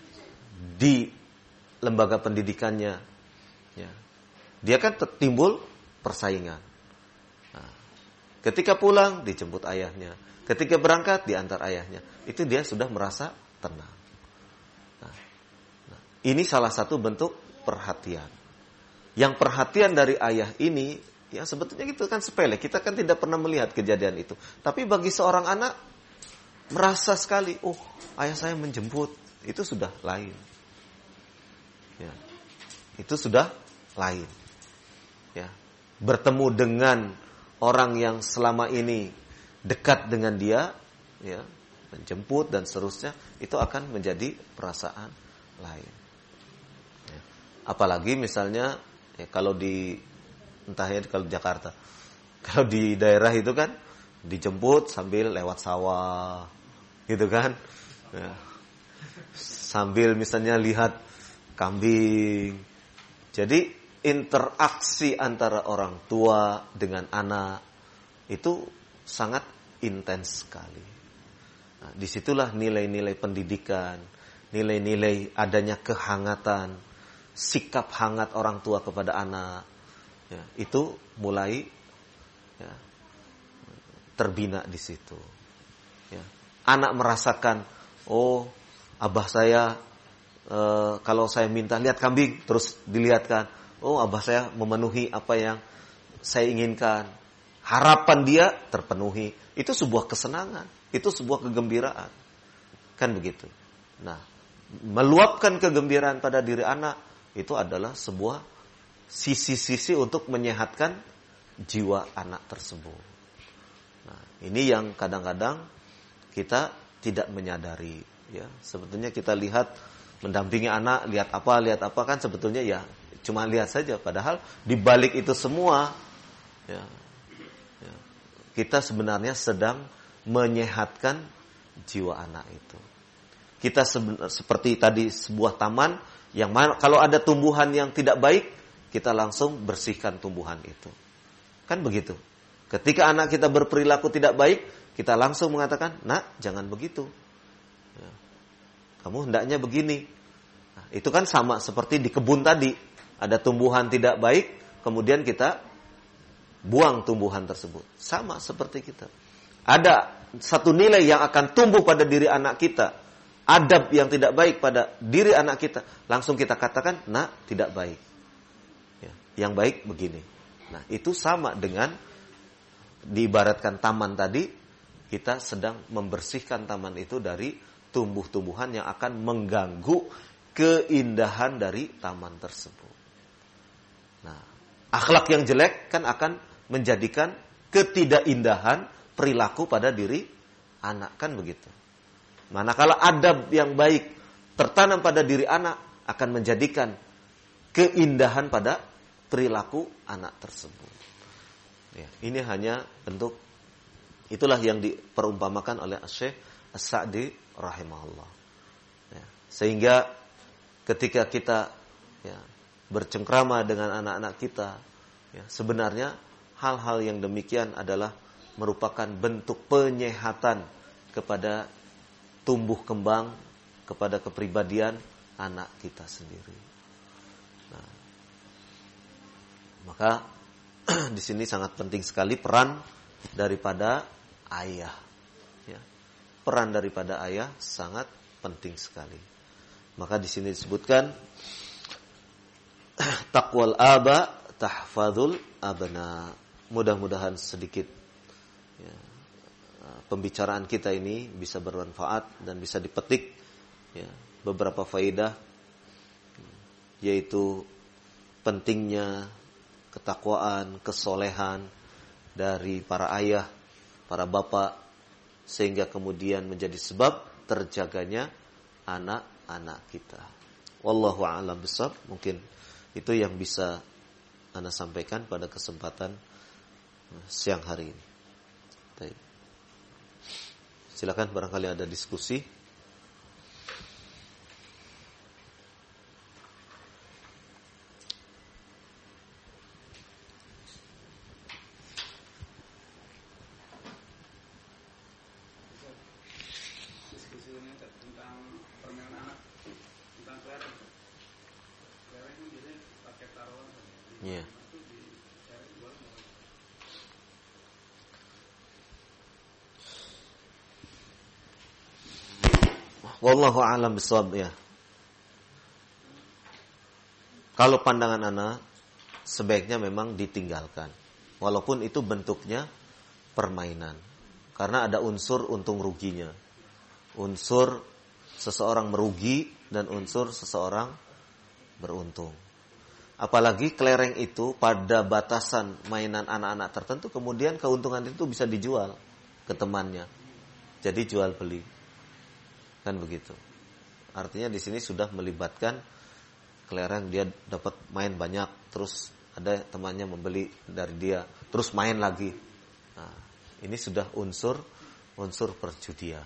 di lembaga pendidikannya, ya, dia kan timbul persaingan. Nah, ketika pulang dijemput ayahnya, ketika berangkat diantar ayahnya, itu dia sudah merasa tenang. Nah, ini salah satu bentuk perhatian. Yang perhatian dari ayah ini, ya sebetulnya itu kan sepele, kita kan tidak pernah melihat kejadian itu. Tapi bagi seorang anak merasa sekali, oh ayah saya menjemput, itu sudah lain. Ya, itu sudah lain. Ya, bertemu dengan orang yang selama ini dekat dengan dia, ya, menjemput dan seterusnya, itu akan menjadi perasaan lain. Ya. Apalagi misalnya, ya, kalau di kalau di Jakarta, kalau di daerah itu kan dijemput sambil lewat sawah, gitu kan, ya. Sambil misalnya lihat kambing. Jadi interaksi antara orang tua dengan anak itu sangat intens sekali. Nah, disitulah nilai-nilai pendidikan, nilai-nilai adanya kehangatan, sikap hangat orang tua kepada anak, ya, itu mulai, ya, terbina di situ. Ya. Anak merasakan, oh abah saya, kalau saya minta lihat kambing, terus dilihatkan, oh abah saya memenuhi apa yang saya inginkan, harapan dia terpenuhi, itu sebuah kesenangan, itu sebuah kegembiraan, kan begitu. Nah, meluapkan kegembiraan pada diri anak itu adalah sebuah sisi-sisi untuk menyehatkan jiwa anak tersebut. Nah, ini yang kadang-kadang kita tidak menyadari, ya. Sebetulnya kita lihat mendampingi anak, lihat apa kan sebetulnya ya cuma lihat saja. Padahal di balik itu semua, ya, kita sebenarnya sedang menyehatkan jiwa anak itu. Kita seperti tadi sebuah taman yang mana kalau ada tumbuhan yang tidak baik, kita langsung bersihkan tumbuhan itu. Kan begitu. Ketika anak kita berperilaku tidak baik, kita langsung mengatakan, "Nak, jangan begitu. Ya, kamu hendaknya begini." Nah, itu kan sama seperti di kebun tadi. Ada tumbuhan tidak baik, kemudian kita buang tumbuhan tersebut. Sama seperti kita. Ada satu nilai yang akan tumbuh pada diri anak kita, adab yang tidak baik pada diri anak kita, langsung kita katakan, "Nak, tidak baik. Ya, yang baik begini." Nah, itu sama dengan diibaratkan taman tadi, kita sedang membersihkan taman itu dari tumbuh-tumbuhan yang akan mengganggu keindahan dari taman tersebut. Nah, akhlak yang jelek kan akan menjadikan ketidakindahan perilaku pada diri anak, kan begitu. Manakala adab yang baik tertanam pada diri anak akan menjadikan keindahan pada perilaku anak tersebut. Ya, ini hanya bentuk, itulah yang diperumpamakan oleh Syekh As-Sa'di rahimahullah. Ya, sehingga ketika kita bercengkrama dengan anak-anak kita, sebenarnya hal-hal yang demikian adalah merupakan bentuk penyehatan kepada tumbuh kembang, kepada kepribadian anak kita sendiri. Nah, maka di sini sangat penting sekali peran daripada ayah. Ya, peran daripada ayah sangat penting sekali. Maka di sini disebutkan taqwal aba tahfadzul abna. Mudah-mudahan sedikit pembicaraan kita ini bisa bermanfaat dan bisa dipetik beberapa faedah, yaitu pentingnya ketakwaan, kesolehan dari para ayah, para bapak, sehingga kemudian menjadi sebab terjaganya anak-anak kita. Wallahu a'lam bishawab. Mungkin itu yang bisa Ana sampaikan pada kesempatan siang hari ini. Baik. Silakan barangkali ada diskusi. Yeah. Wallahu a'lam bishawab ya. Kalau pandangan ana sebaiknya memang ditinggalkan. Walaupun itu bentuknya permainan. Karena ada unsur untung ruginya. Unsur seseorang merugi dan unsur seseorang beruntung. Apalagi kelereng itu pada batasan mainan anak-anak tertentu, kemudian keuntungan itu bisa dijual ke temannya. Jadi jual beli. Kan begitu. Artinya di sini sudah melibatkan kelereng, dia dapat main banyak, terus ada temannya membeli dari dia, terus main lagi. Nah, ini sudah unsur perjudian.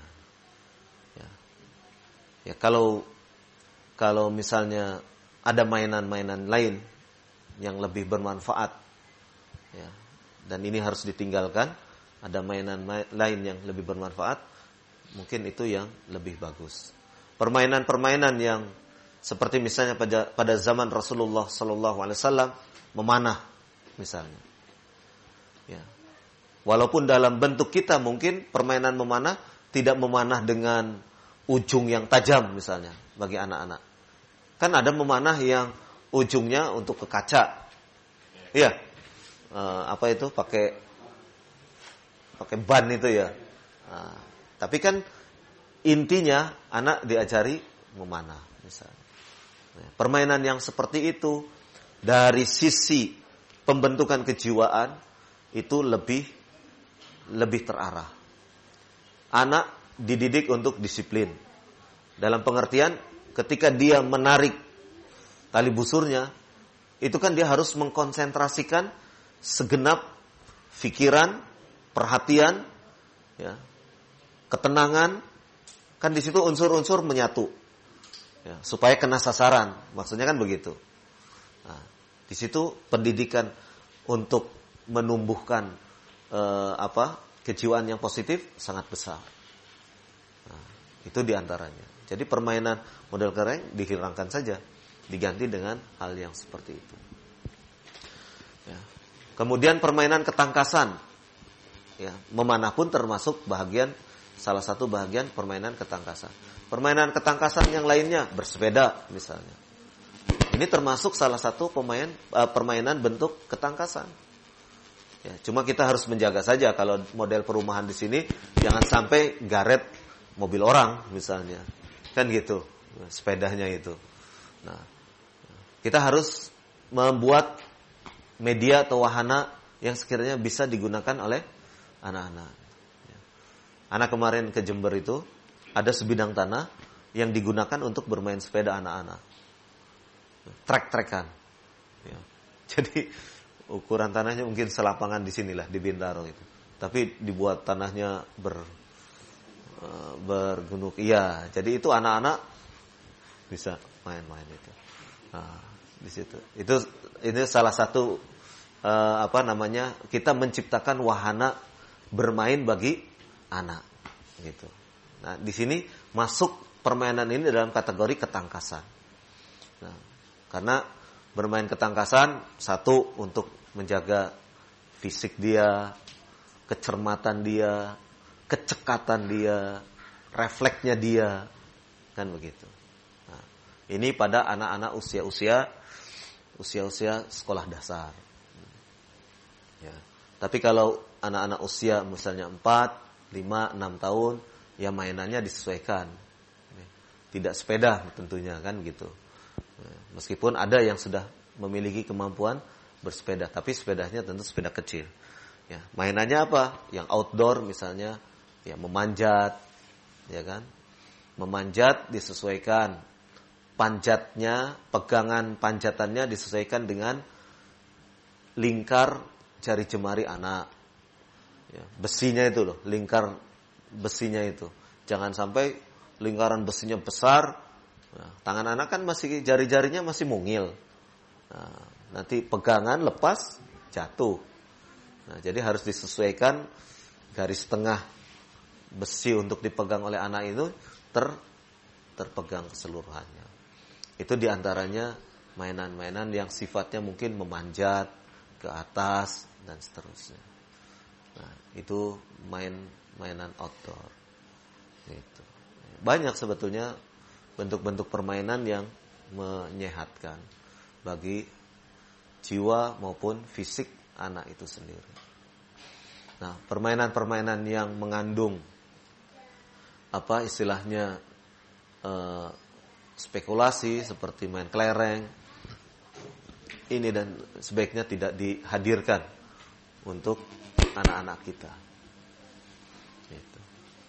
Ya, kalau misalnya ada mainan-mainan lain yang lebih bermanfaat, ya, dan ini harus ditinggalkan. Ada mainan lain yang lebih bermanfaat, mungkin itu yang lebih bagus. Permainan-permainan yang seperti misalnya pada zaman Rasulullah Sallallahu Alaihi Wasallam memanah, misalnya. Ya. Walaupun dalam bentuk kita mungkin permainan memanah tidak memanah dengan ujung yang tajam, misalnya bagi anak-anak. Kan ada memanah yang ujungnya untuk ke kaca. Iya. Apa itu? Pakai ban itu ya. Tapi kan intinya anak diajari memanah misalnya. Permainan yang seperti itu dari sisi pembentukan kejiwaan itu lebih terarah. Anak dididik untuk disiplin. Dalam pengertian ketika dia menarik tali busurnya, itu kan dia harus mengkonsentrasikan segenap pikiran, perhatian, ya, ketenangan, kan di situ unsur-unsur menyatu, ya, supaya kena sasaran. Maksudnya kan begitu. Nah, di situ pendidikan untuk menumbuhkan kejiwaan yang positif sangat besar. Nah, itu diantaranya. Jadi permainan model kelereng dihilangkan saja, diganti dengan hal yang seperti itu. Ya. Kemudian permainan ketangkasan, ya, memanah pun termasuk salah satu bahagian permainan ketangkasan. Permainan ketangkasan yang lainnya, bersepeda misalnya. Ini termasuk salah satu permainan bentuk ketangkasan. Ya, cuma kita harus menjaga saja kalau model perumahan di sini jangan sampai garet mobil orang misalnya. Kan gitu, sepedanya itu. Nah, kita harus membuat media atau wahana yang sekiranya bisa digunakan oleh anak-anak. Anak kemarin ke Jember itu ada sebidang tanah yang digunakan untuk bermain sepeda anak-anak. Trek-trekan. Ya. Jadi ukuran tanahnya mungkin selapangan di sinilah di Bintaro itu. Tapi dibuat tanahnya bergunung. Iya, jadi itu anak-anak bisa main-main itu. Nah, di situ. Ini salah satu kita menciptakan wahana bermain bagi anak gitu. Nah, di sini masuk permainan ini dalam kategori ketangkasan. Nah, karena bermain ketangkasan satu untuk menjaga fisik dia, kecermatan dia, kecekatan dia, refleksnya dia, kan begitu. Nah, ini pada anak-anak usia-usia sekolah dasar. Ya. Tapi kalau anak-anak usia misalnya 4, 5, 6 tahun, ya mainannya disesuaikan. Tidak sepeda tentunya kan gitu. Meskipun ada yang sudah memiliki kemampuan bersepeda, tapi sepedanya tentu sepeda kecil. Ya, mainannya apa? Yang outdoor misalnya, ya memanjat, ya kan? Memanjat disesuaikan. Panjatnya, pegangan panjatannya disesuaikan dengan lingkar jari jemari anak. Ya, besinya itu loh, lingkar besinya itu. Jangan sampai lingkaran besinya besar. Nah, tangan anak kan masih jari-jarinya masih mungil. Nah, nanti pegangan lepas jatuh. Nah, jadi harus disesuaikan garis tengah besi untuk dipegang oleh anak itu terpegang keseluruhannya. Itu diantaranya mainan-mainan yang sifatnya mungkin memanjat ke atas dan seterusnya. Nah, itu mainan outdoor. Gitu. Banyak sebetulnya bentuk-bentuk permainan yang menyehatkan bagi jiwa maupun fisik anak itu sendiri. Nah, permainan-permainan yang mengandung istilahnya spekulasi seperti main kelereng ini dan sebaiknya tidak dihadirkan untuk anak-anak kita. Gitu.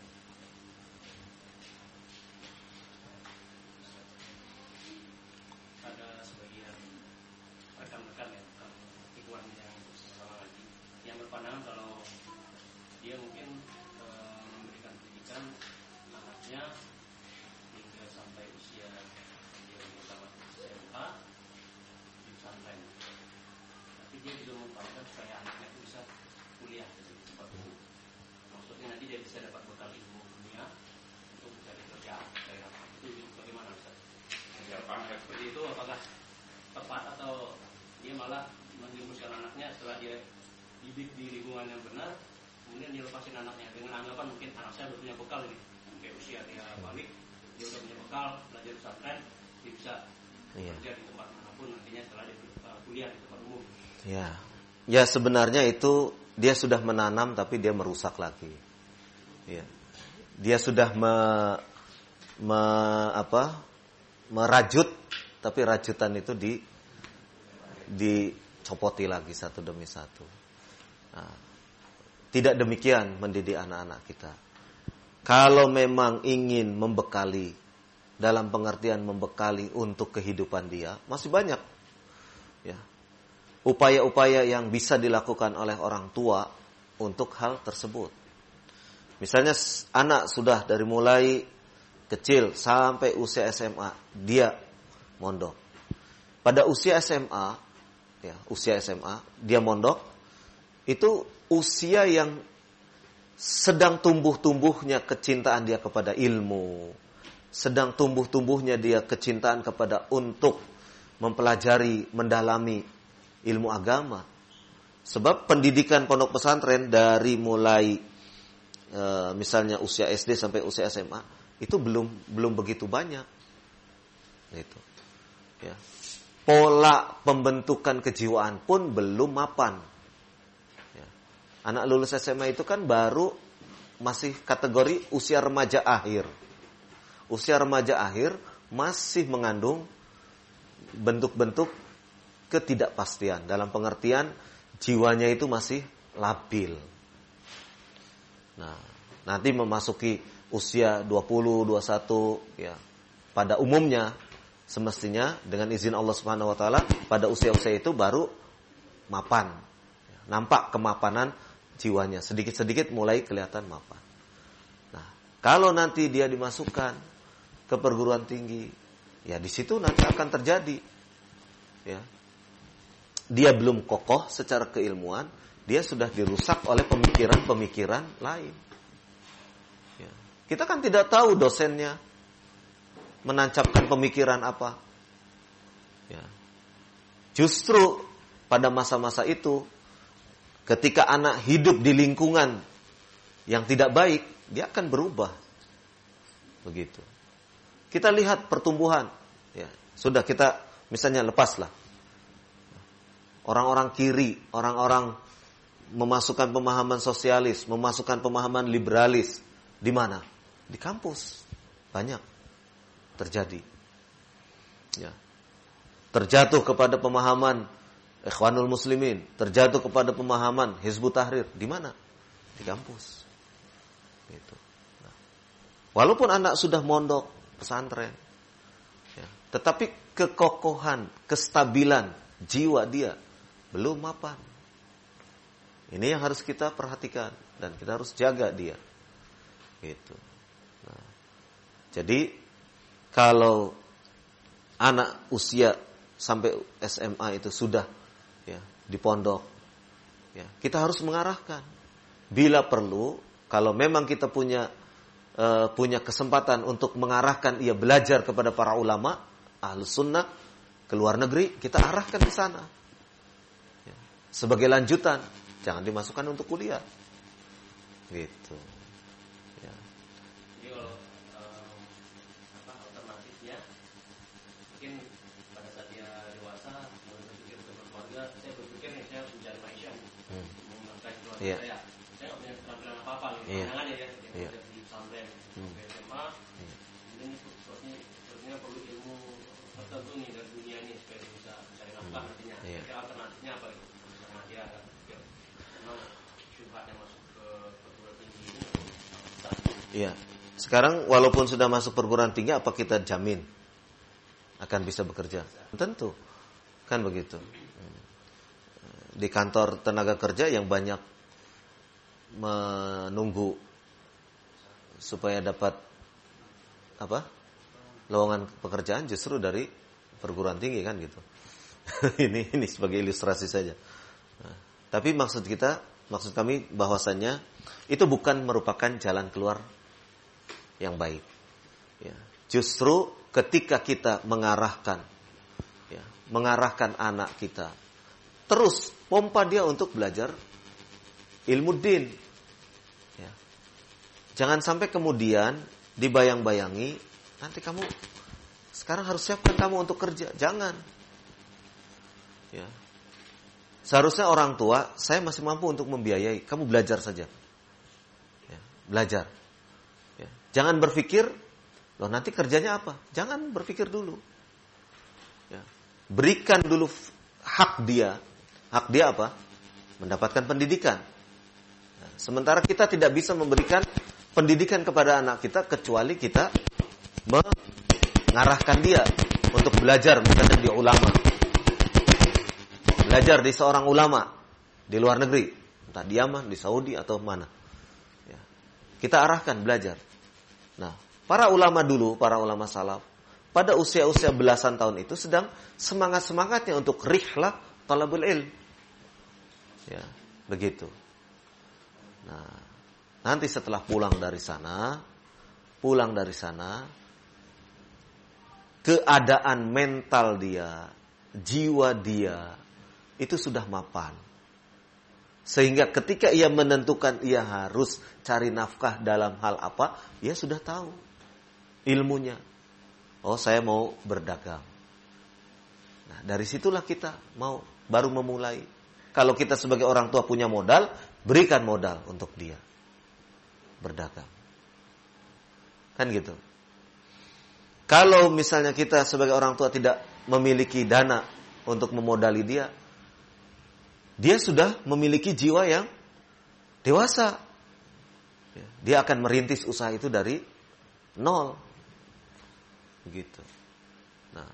Ada sebagian rekan-rekan ikhwan yang bersama lagi yang berpandangan kalau dia mungkin memberikan pendidikan anaknya hingga sampai usia dia bersama SMA di pesantren, tapi dia juga mengupayakan supaya anaknya itu bisa kuliah di tempat itu. Maksudnya nanti dia bisa dapat bekal ilmu dunia untuk mencari kerja. Itu bagaimana Ustaz? Ya, seperti itu apakah tepat atau dia malah menjerumuskan anaknya setelah dia didik di lingkungan yang benar, kemudian dia lepasin anaknya dengan anggapan mungkin anak saya udah punya bekal ini, kayak usia dia balik, dia udah punya bekal, belajar pesantren, dia bisa kerja di tempat manapun nantinya setelah dia kuliah di tempat umum. Ya sebenarnya itu dia sudah menanam tapi dia merusak lagi. Ya. Dia sudah merajut tapi rajutan itu dicopoti lagi satu demi satu. Nah, tidak demikian mendidik anak-anak kita. Kalau memang ingin membekali, dalam pengertian membekali untuk kehidupan dia, masih banyak ya upaya-upaya yang bisa dilakukan oleh orang tua untuk hal tersebut. Misalnya anak sudah dari mulai kecil sampai usia SMA dia mondok. Pada usia SMA dia mondok, itu usia yang sedang tumbuh-tumbuhnya kecintaan dia kepada ilmu, sedang tumbuh-tumbuhnya dia kecintaan kepada untuk mempelajari, mendalami ilmu agama. Sebab pendidikan pondok pesantren dari mulai misalnya usia SD sampai usia SMA itu belum begitu banyak. Gitu. Ya. Pola pembentukan kejiwaan pun belum mapan. Ya. Anak lulus SMA itu kan baru masih kategori usia remaja akhir. Usia remaja akhir masih mengandung bentuk-bentuk ketidakpastian. Dalam pengertian jiwanya itu masih labil. Nah, nanti memasuki usia 20, 21 ya. Pada umumnya semestinya dengan izin Allah Subhanahu wa taala pada usia-usia itu baru mapan. Nampak kemapanan jiwanya, sedikit-sedikit mulai kelihatan mapan. Nah, kalau nanti dia dimasukkan ke perguruan tinggi, ya di situ nanti akan terjadi ya. Dia belum kokoh secara keilmuan, dia sudah dirusak oleh pemikiran-pemikiran lain. Ya. Kita kan tidak tahu dosennya menancapkan pemikiran apa. Ya. Justru pada masa-masa itu, ketika anak hidup di lingkungan yang tidak baik, dia akan berubah. Begitu. Kita lihat pertumbuhan. Ya. Sudah kita misalnya lepaslah. Orang-orang kiri, orang-orang memasukkan pemahaman sosialis, memasukkan pemahaman liberalis. Di mana? Di kampus. Banyak terjadi. Ya. Terjatuh kepada pemahaman Ikhwanul Muslimin, terjatuh kepada pemahaman Hizbut Tahrir. Di mana? Di kampus. Gitu. Nah. Walaupun anak sudah mondok, pesantren, ya, tetapi kekokohan, kestabilan jiwa dia belum mapan. Ini yang harus kita perhatikan dan kita harus jaga dia. Gitu. Nah, jadi kalau anak usia sampai SMA itu sudah ya di pondok, ya, kita harus mengarahkan. Bila perlu, kalau memang kita punya kesempatan untuk mengarahkan ia belajar kepada para ulama Ahlus Sunnah ke luar negeri, kita arahkan ke sana. Ya. Sebagai lanjutan, jangan dimasukkan untuk kuliah. Gitu. Ya. Jadi kalau alternatifnya mungkin pada saat dia dewasa berpikir untuk berkeluarga, saya berpikir nih saya mencari maisha, menafkahi keluarga Yeah. saya nggak punya keterampilan apa-apa gitu. Yeah. Jangan ya, Yeah. di pesantren, sampai SMA, ini sepertinya perlu ilmu tertentu nih dari dunia ini supaya dia bisa mencari nafkah nantinya. Yeah. Jadi alternatifnya apa itu? Karena dia memang syubhatnya masuk ke perguruan tinggi ini. Iya. Sekarang walaupun sudah masuk perguruan tinggi, apa kita jamin akan bisa bekerja? Tentu. Kan begitu. Di kantor tenaga kerja yang banyak menunggu supaya dapat lowongan pekerjaan justru dari perguruan tinggi kan gitu. ini sebagai ilustrasi saja. Nah, tapi maksud kami bahwasannya itu bukan merupakan jalan keluar yang baik. Ya. Justru ketika kita mengarahkan anak kita, terus pompa dia untuk belajar ilmu din. Ya. Jangan sampai kemudian dibayang-bayangi, nanti kamu sekarang harus siapkan kamu untuk kerja. Jangan. Ya. Seharusnya orang tua, saya masih mampu untuk membiayai, kamu belajar saja. Ya. Belajar. Ya. Jangan berpikir, loh nanti kerjanya apa? Jangan berpikir dulu. Ya. Berikan dulu hak dia. Hak dia apa? Mendapatkan pendidikan. Nah, sementara kita tidak bisa memberikan pendidikan kepada anak kita kecuali kita mengarahkan dia untuk belajar misalnya di ulama. Belajar di seorang ulama di luar negeri, entah di Yaman, di Saudi atau mana. Ya. Kita arahkan belajar. Nah, para ulama dulu, para ulama salaf, pada usia-usia belasan tahun itu sedang semangat-semangatnya untuk rihlah talabul ilm. Ya, begitu. Nah, nanti setelah pulang dari sana, keadaan mental dia, jiwa dia, itu sudah mapan. Sehingga ketika ia menentukan ia harus cari nafkah dalam hal apa, ia sudah tahu ilmunya. Oh, saya mau berdagang. Nah, dari situlah kita baru memulai. Kalau kita sebagai orang tua punya modal, berikan modal untuk dia berdagang. Kan gitu. Kalau misalnya kita sebagai orang tua tidak memiliki dana untuk memodali dia, dia sudah memiliki jiwa yang dewasa. Dia akan merintis usaha itu dari nol. Begitu. Nah,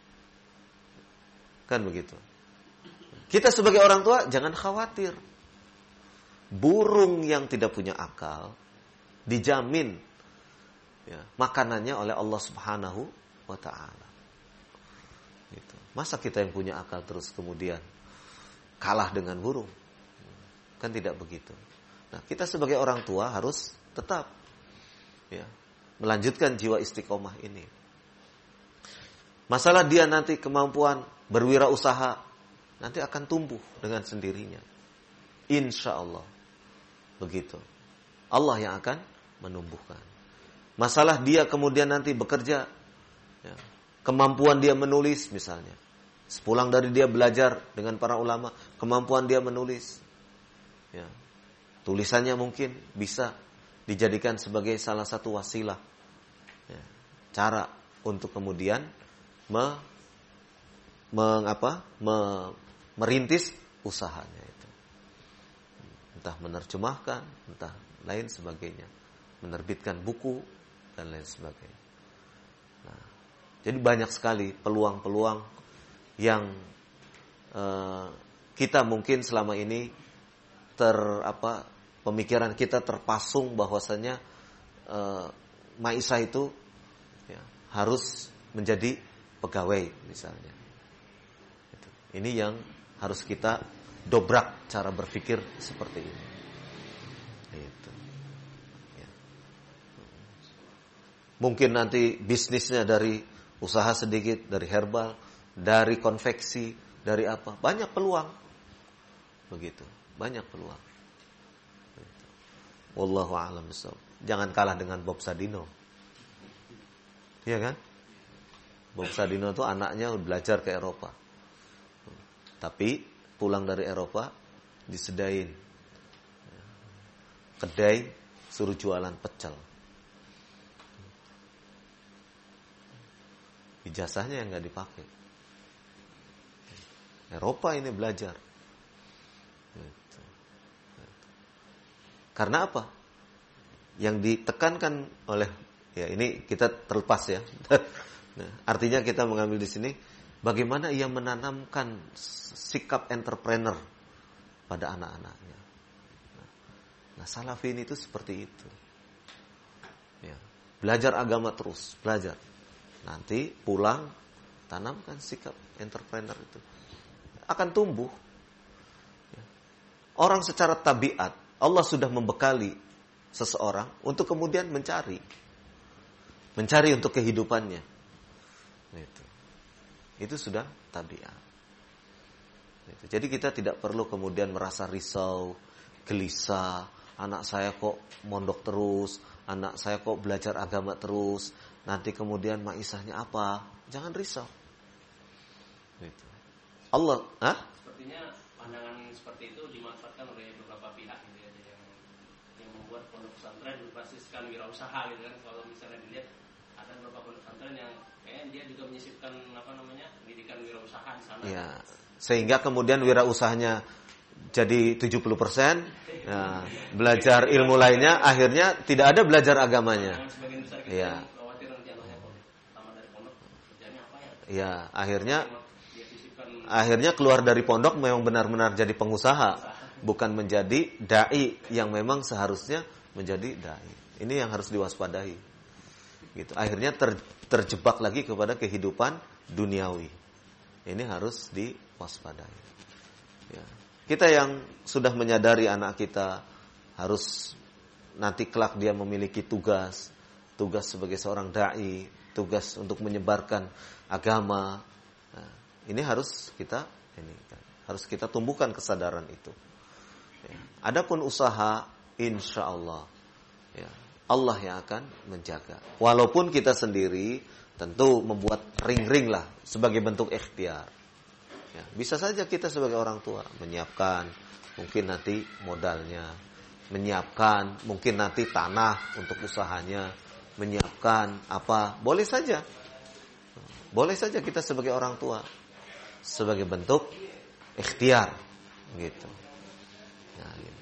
kan begitu. Kita sebagai orang tua jangan khawatir. Burung yang tidak punya akal dijamin makanannya oleh Allah Subhanahu wa ta'ala. Gitu. Masa kita yang punya akal terus kemudian kalah dengan burung? Kan tidak begitu. Nah, kita sebagai orang tua harus tetap melanjutkan jiwa istiqomah ini. Masalah dia nanti kemampuan berwirausaha nanti akan tumbuh dengan sendirinya. Insya Allah. Begitu. Allah yang akan menumbuhkan. Masalah dia kemudian nanti bekerja, kemampuan dia menulis misalnya. Sepulang dari dia belajar dengan para ulama, kemampuan dia menulis. Tulisannya mungkin bisa dijadikan sebagai salah satu wasilah. Cara untuk kemudian merintis usahanya itu. Entah menerjemahkan, entah lain sebagainya. Menerbitkan buku dan lain sebagainya. Nah, jadi banyak sekali peluang-peluang yang kita mungkin selama ini pemikiran kita terpasung bahwasanya Maisah itu harus menjadi pegawai misalnya. Ini yang harus kita dobrak cara berpikir seperti ini. Itu. Mungkin nanti bisnisnya dari usaha sedikit, dari herbal, dari konveksi, dari apa. Banyak peluang. Begitu. Banyak peluang. Begitu. Wallahu a'lam bishawab. Jangan kalah dengan Bob Sadino. Iya kan? Bob Sadino itu anaknya belajar ke Eropa. Tapi pulang dari Eropa disedain kedai suruh jualan pecel. Ijazahnya yang nggak dipakai. Eropa ini belajar. Karena apa? Yang ditekankan oleh ini kita terlepas ya. Nah, artinya kita mengambil di sini bagaimana ia menanamkan sikap entrepreneur pada anak-anaknya. Nah, salafin itu seperti itu. Belajar agama terus, belajar. Nanti pulang tanamkan sikap entrepreneur itu. Akan tumbuh. Orang secara tabiat Allah sudah membekali seseorang untuk kemudian mencari untuk kehidupannya. Itu sudah tabiat. Jadi kita tidak perlu kemudian merasa risau, gelisah. Anak saya kok mondok terus, anak saya kok belajar agama terus. Nanti kemudian maisahnya apa? Jangan risau. Allah, Sepertinya pandangan seperti itu dimanfaatkan oleh beberapa pihak gitu ya, yang membuat pondok pesantren berbasiskan wirausaha gitu kan. Kalau misalnya dilihat ada beberapa pondok pesantren yang dia juga menyisipkan pendidikan wirausaha di sana. Ya, sehingga kemudian wirausahanya jadi 70%, belajar ilmu lainnya, akhirnya tidak ada belajar agamanya. Ya. Ya, akhirnya keluar dari pondok memang benar-benar jadi pengusaha, bukan menjadi dai yang memang seharusnya menjadi dai. Ini yang harus diwaspadai. Gitu. Akhirnya terjebak lagi kepada kehidupan duniawi. Ini harus diwaspadai. Ya. Kita yang sudah menyadari anak kita harus nanti kelak dia memiliki tugas sebagai seorang dai, tugas untuk menyebarkan agama. Nah, ini harus kita tumbuhkan kesadaran itu. Ya. Adapun usaha, insya Allah, Allah yang akan menjaga. Walaupun kita sendiri tentu membuat ring-ring lah sebagai bentuk ikhtiar. Ya, bisa saja kita sebagai orang tua menyiapkan mungkin nanti modalnya, menyiapkan mungkin nanti tanah untuk usahanya, menyiapkan apa, boleh saja. Boleh saja kita sebagai orang tua, sebagai bentuk ikhtiar, gitu. Nah, gitu.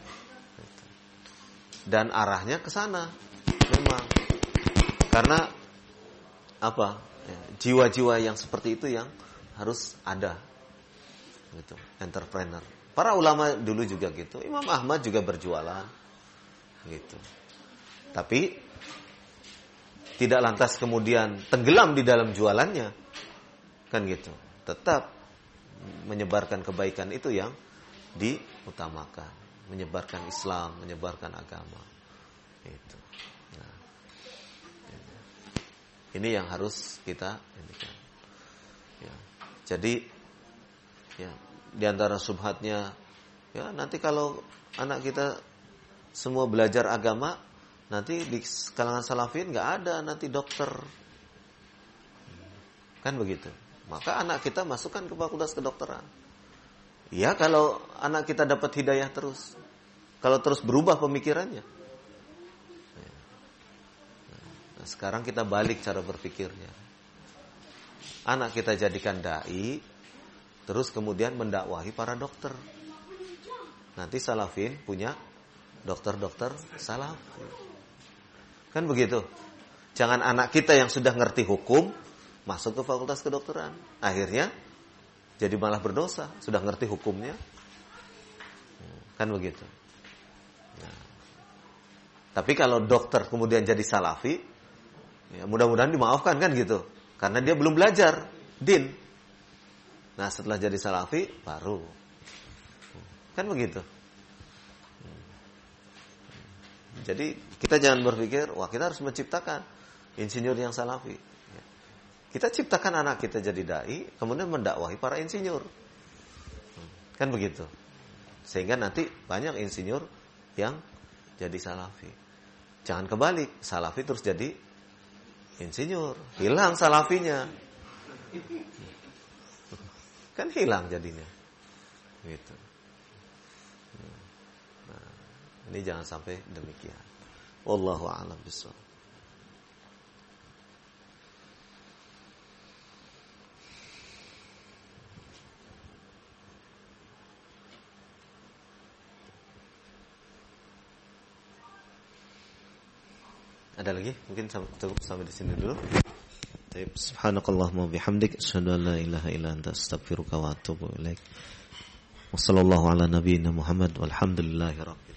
Dan arahnya ke sana, memang. Karena apa? Ya, jiwa-jiwa yang seperti itu yang harus ada, gitu. Entrepreneur. Para ulama dulu juga gitu. Imam Ahmad juga berjualan, gitu. Tapi tidak lantas kemudian tenggelam di dalam jualannya, kan gitu. Tetap menyebarkan kebaikan itu yang diutamakan, menyebarkan Islam, menyebarkan agama. Itu. Nah, ini yang harus kita indikan. Ya. Jadi, ya, di antara subhatnya, ya nanti kalau anak kita semua belajar agama, nanti di kalangan salafin nggak ada nanti dokter, kan begitu. Maka anak kita masukkan ke fakultas kedokteran. Ya kalau anak kita dapat hidayah terus, kalau terus berubah pemikirannya. Nah, sekarang kita balik cara berpikirnya. Anak kita jadikan dai, terus kemudian mendakwahi para dokter. Nanti salafin punya dokter-dokter salafi. Kan begitu. Jangan anak kita yang sudah ngerti hukum masuk ke fakultas kedokteran. Akhirnya jadi malah berdosa, sudah ngerti hukumnya. Kan begitu. Nah. Tapi kalau dokter kemudian jadi salafi, ya mudah-mudahan dimaafkan kan gitu. Karena dia belum belajar din. Nah, setelah jadi salafi baru. Kan begitu. Jadi kita jangan berpikir, wah kita harus menciptakan insinyur yang salafi. Kita ciptakan anak kita jadi dai, kemudian mendakwahi para insinyur. Kan begitu. Sehingga nanti banyak insinyur yang jadi salafi. Jangan kebalik, salafi terus jadi insinyur. Hilang salafinya. Kan hilang jadinya. Gitu. Nah, ini jangan sampai demikian. Wallahu a'lam bishawab. Ada lagi? Mungkin cukup sampai di sini dulu. Subhanakallahumma bihamdik asyhadu an la ilaha illa anta astaghfiruka wa atubu ilaik. Wassallallahu ala nabiyyina Muhammad walhamdulillahi rabbil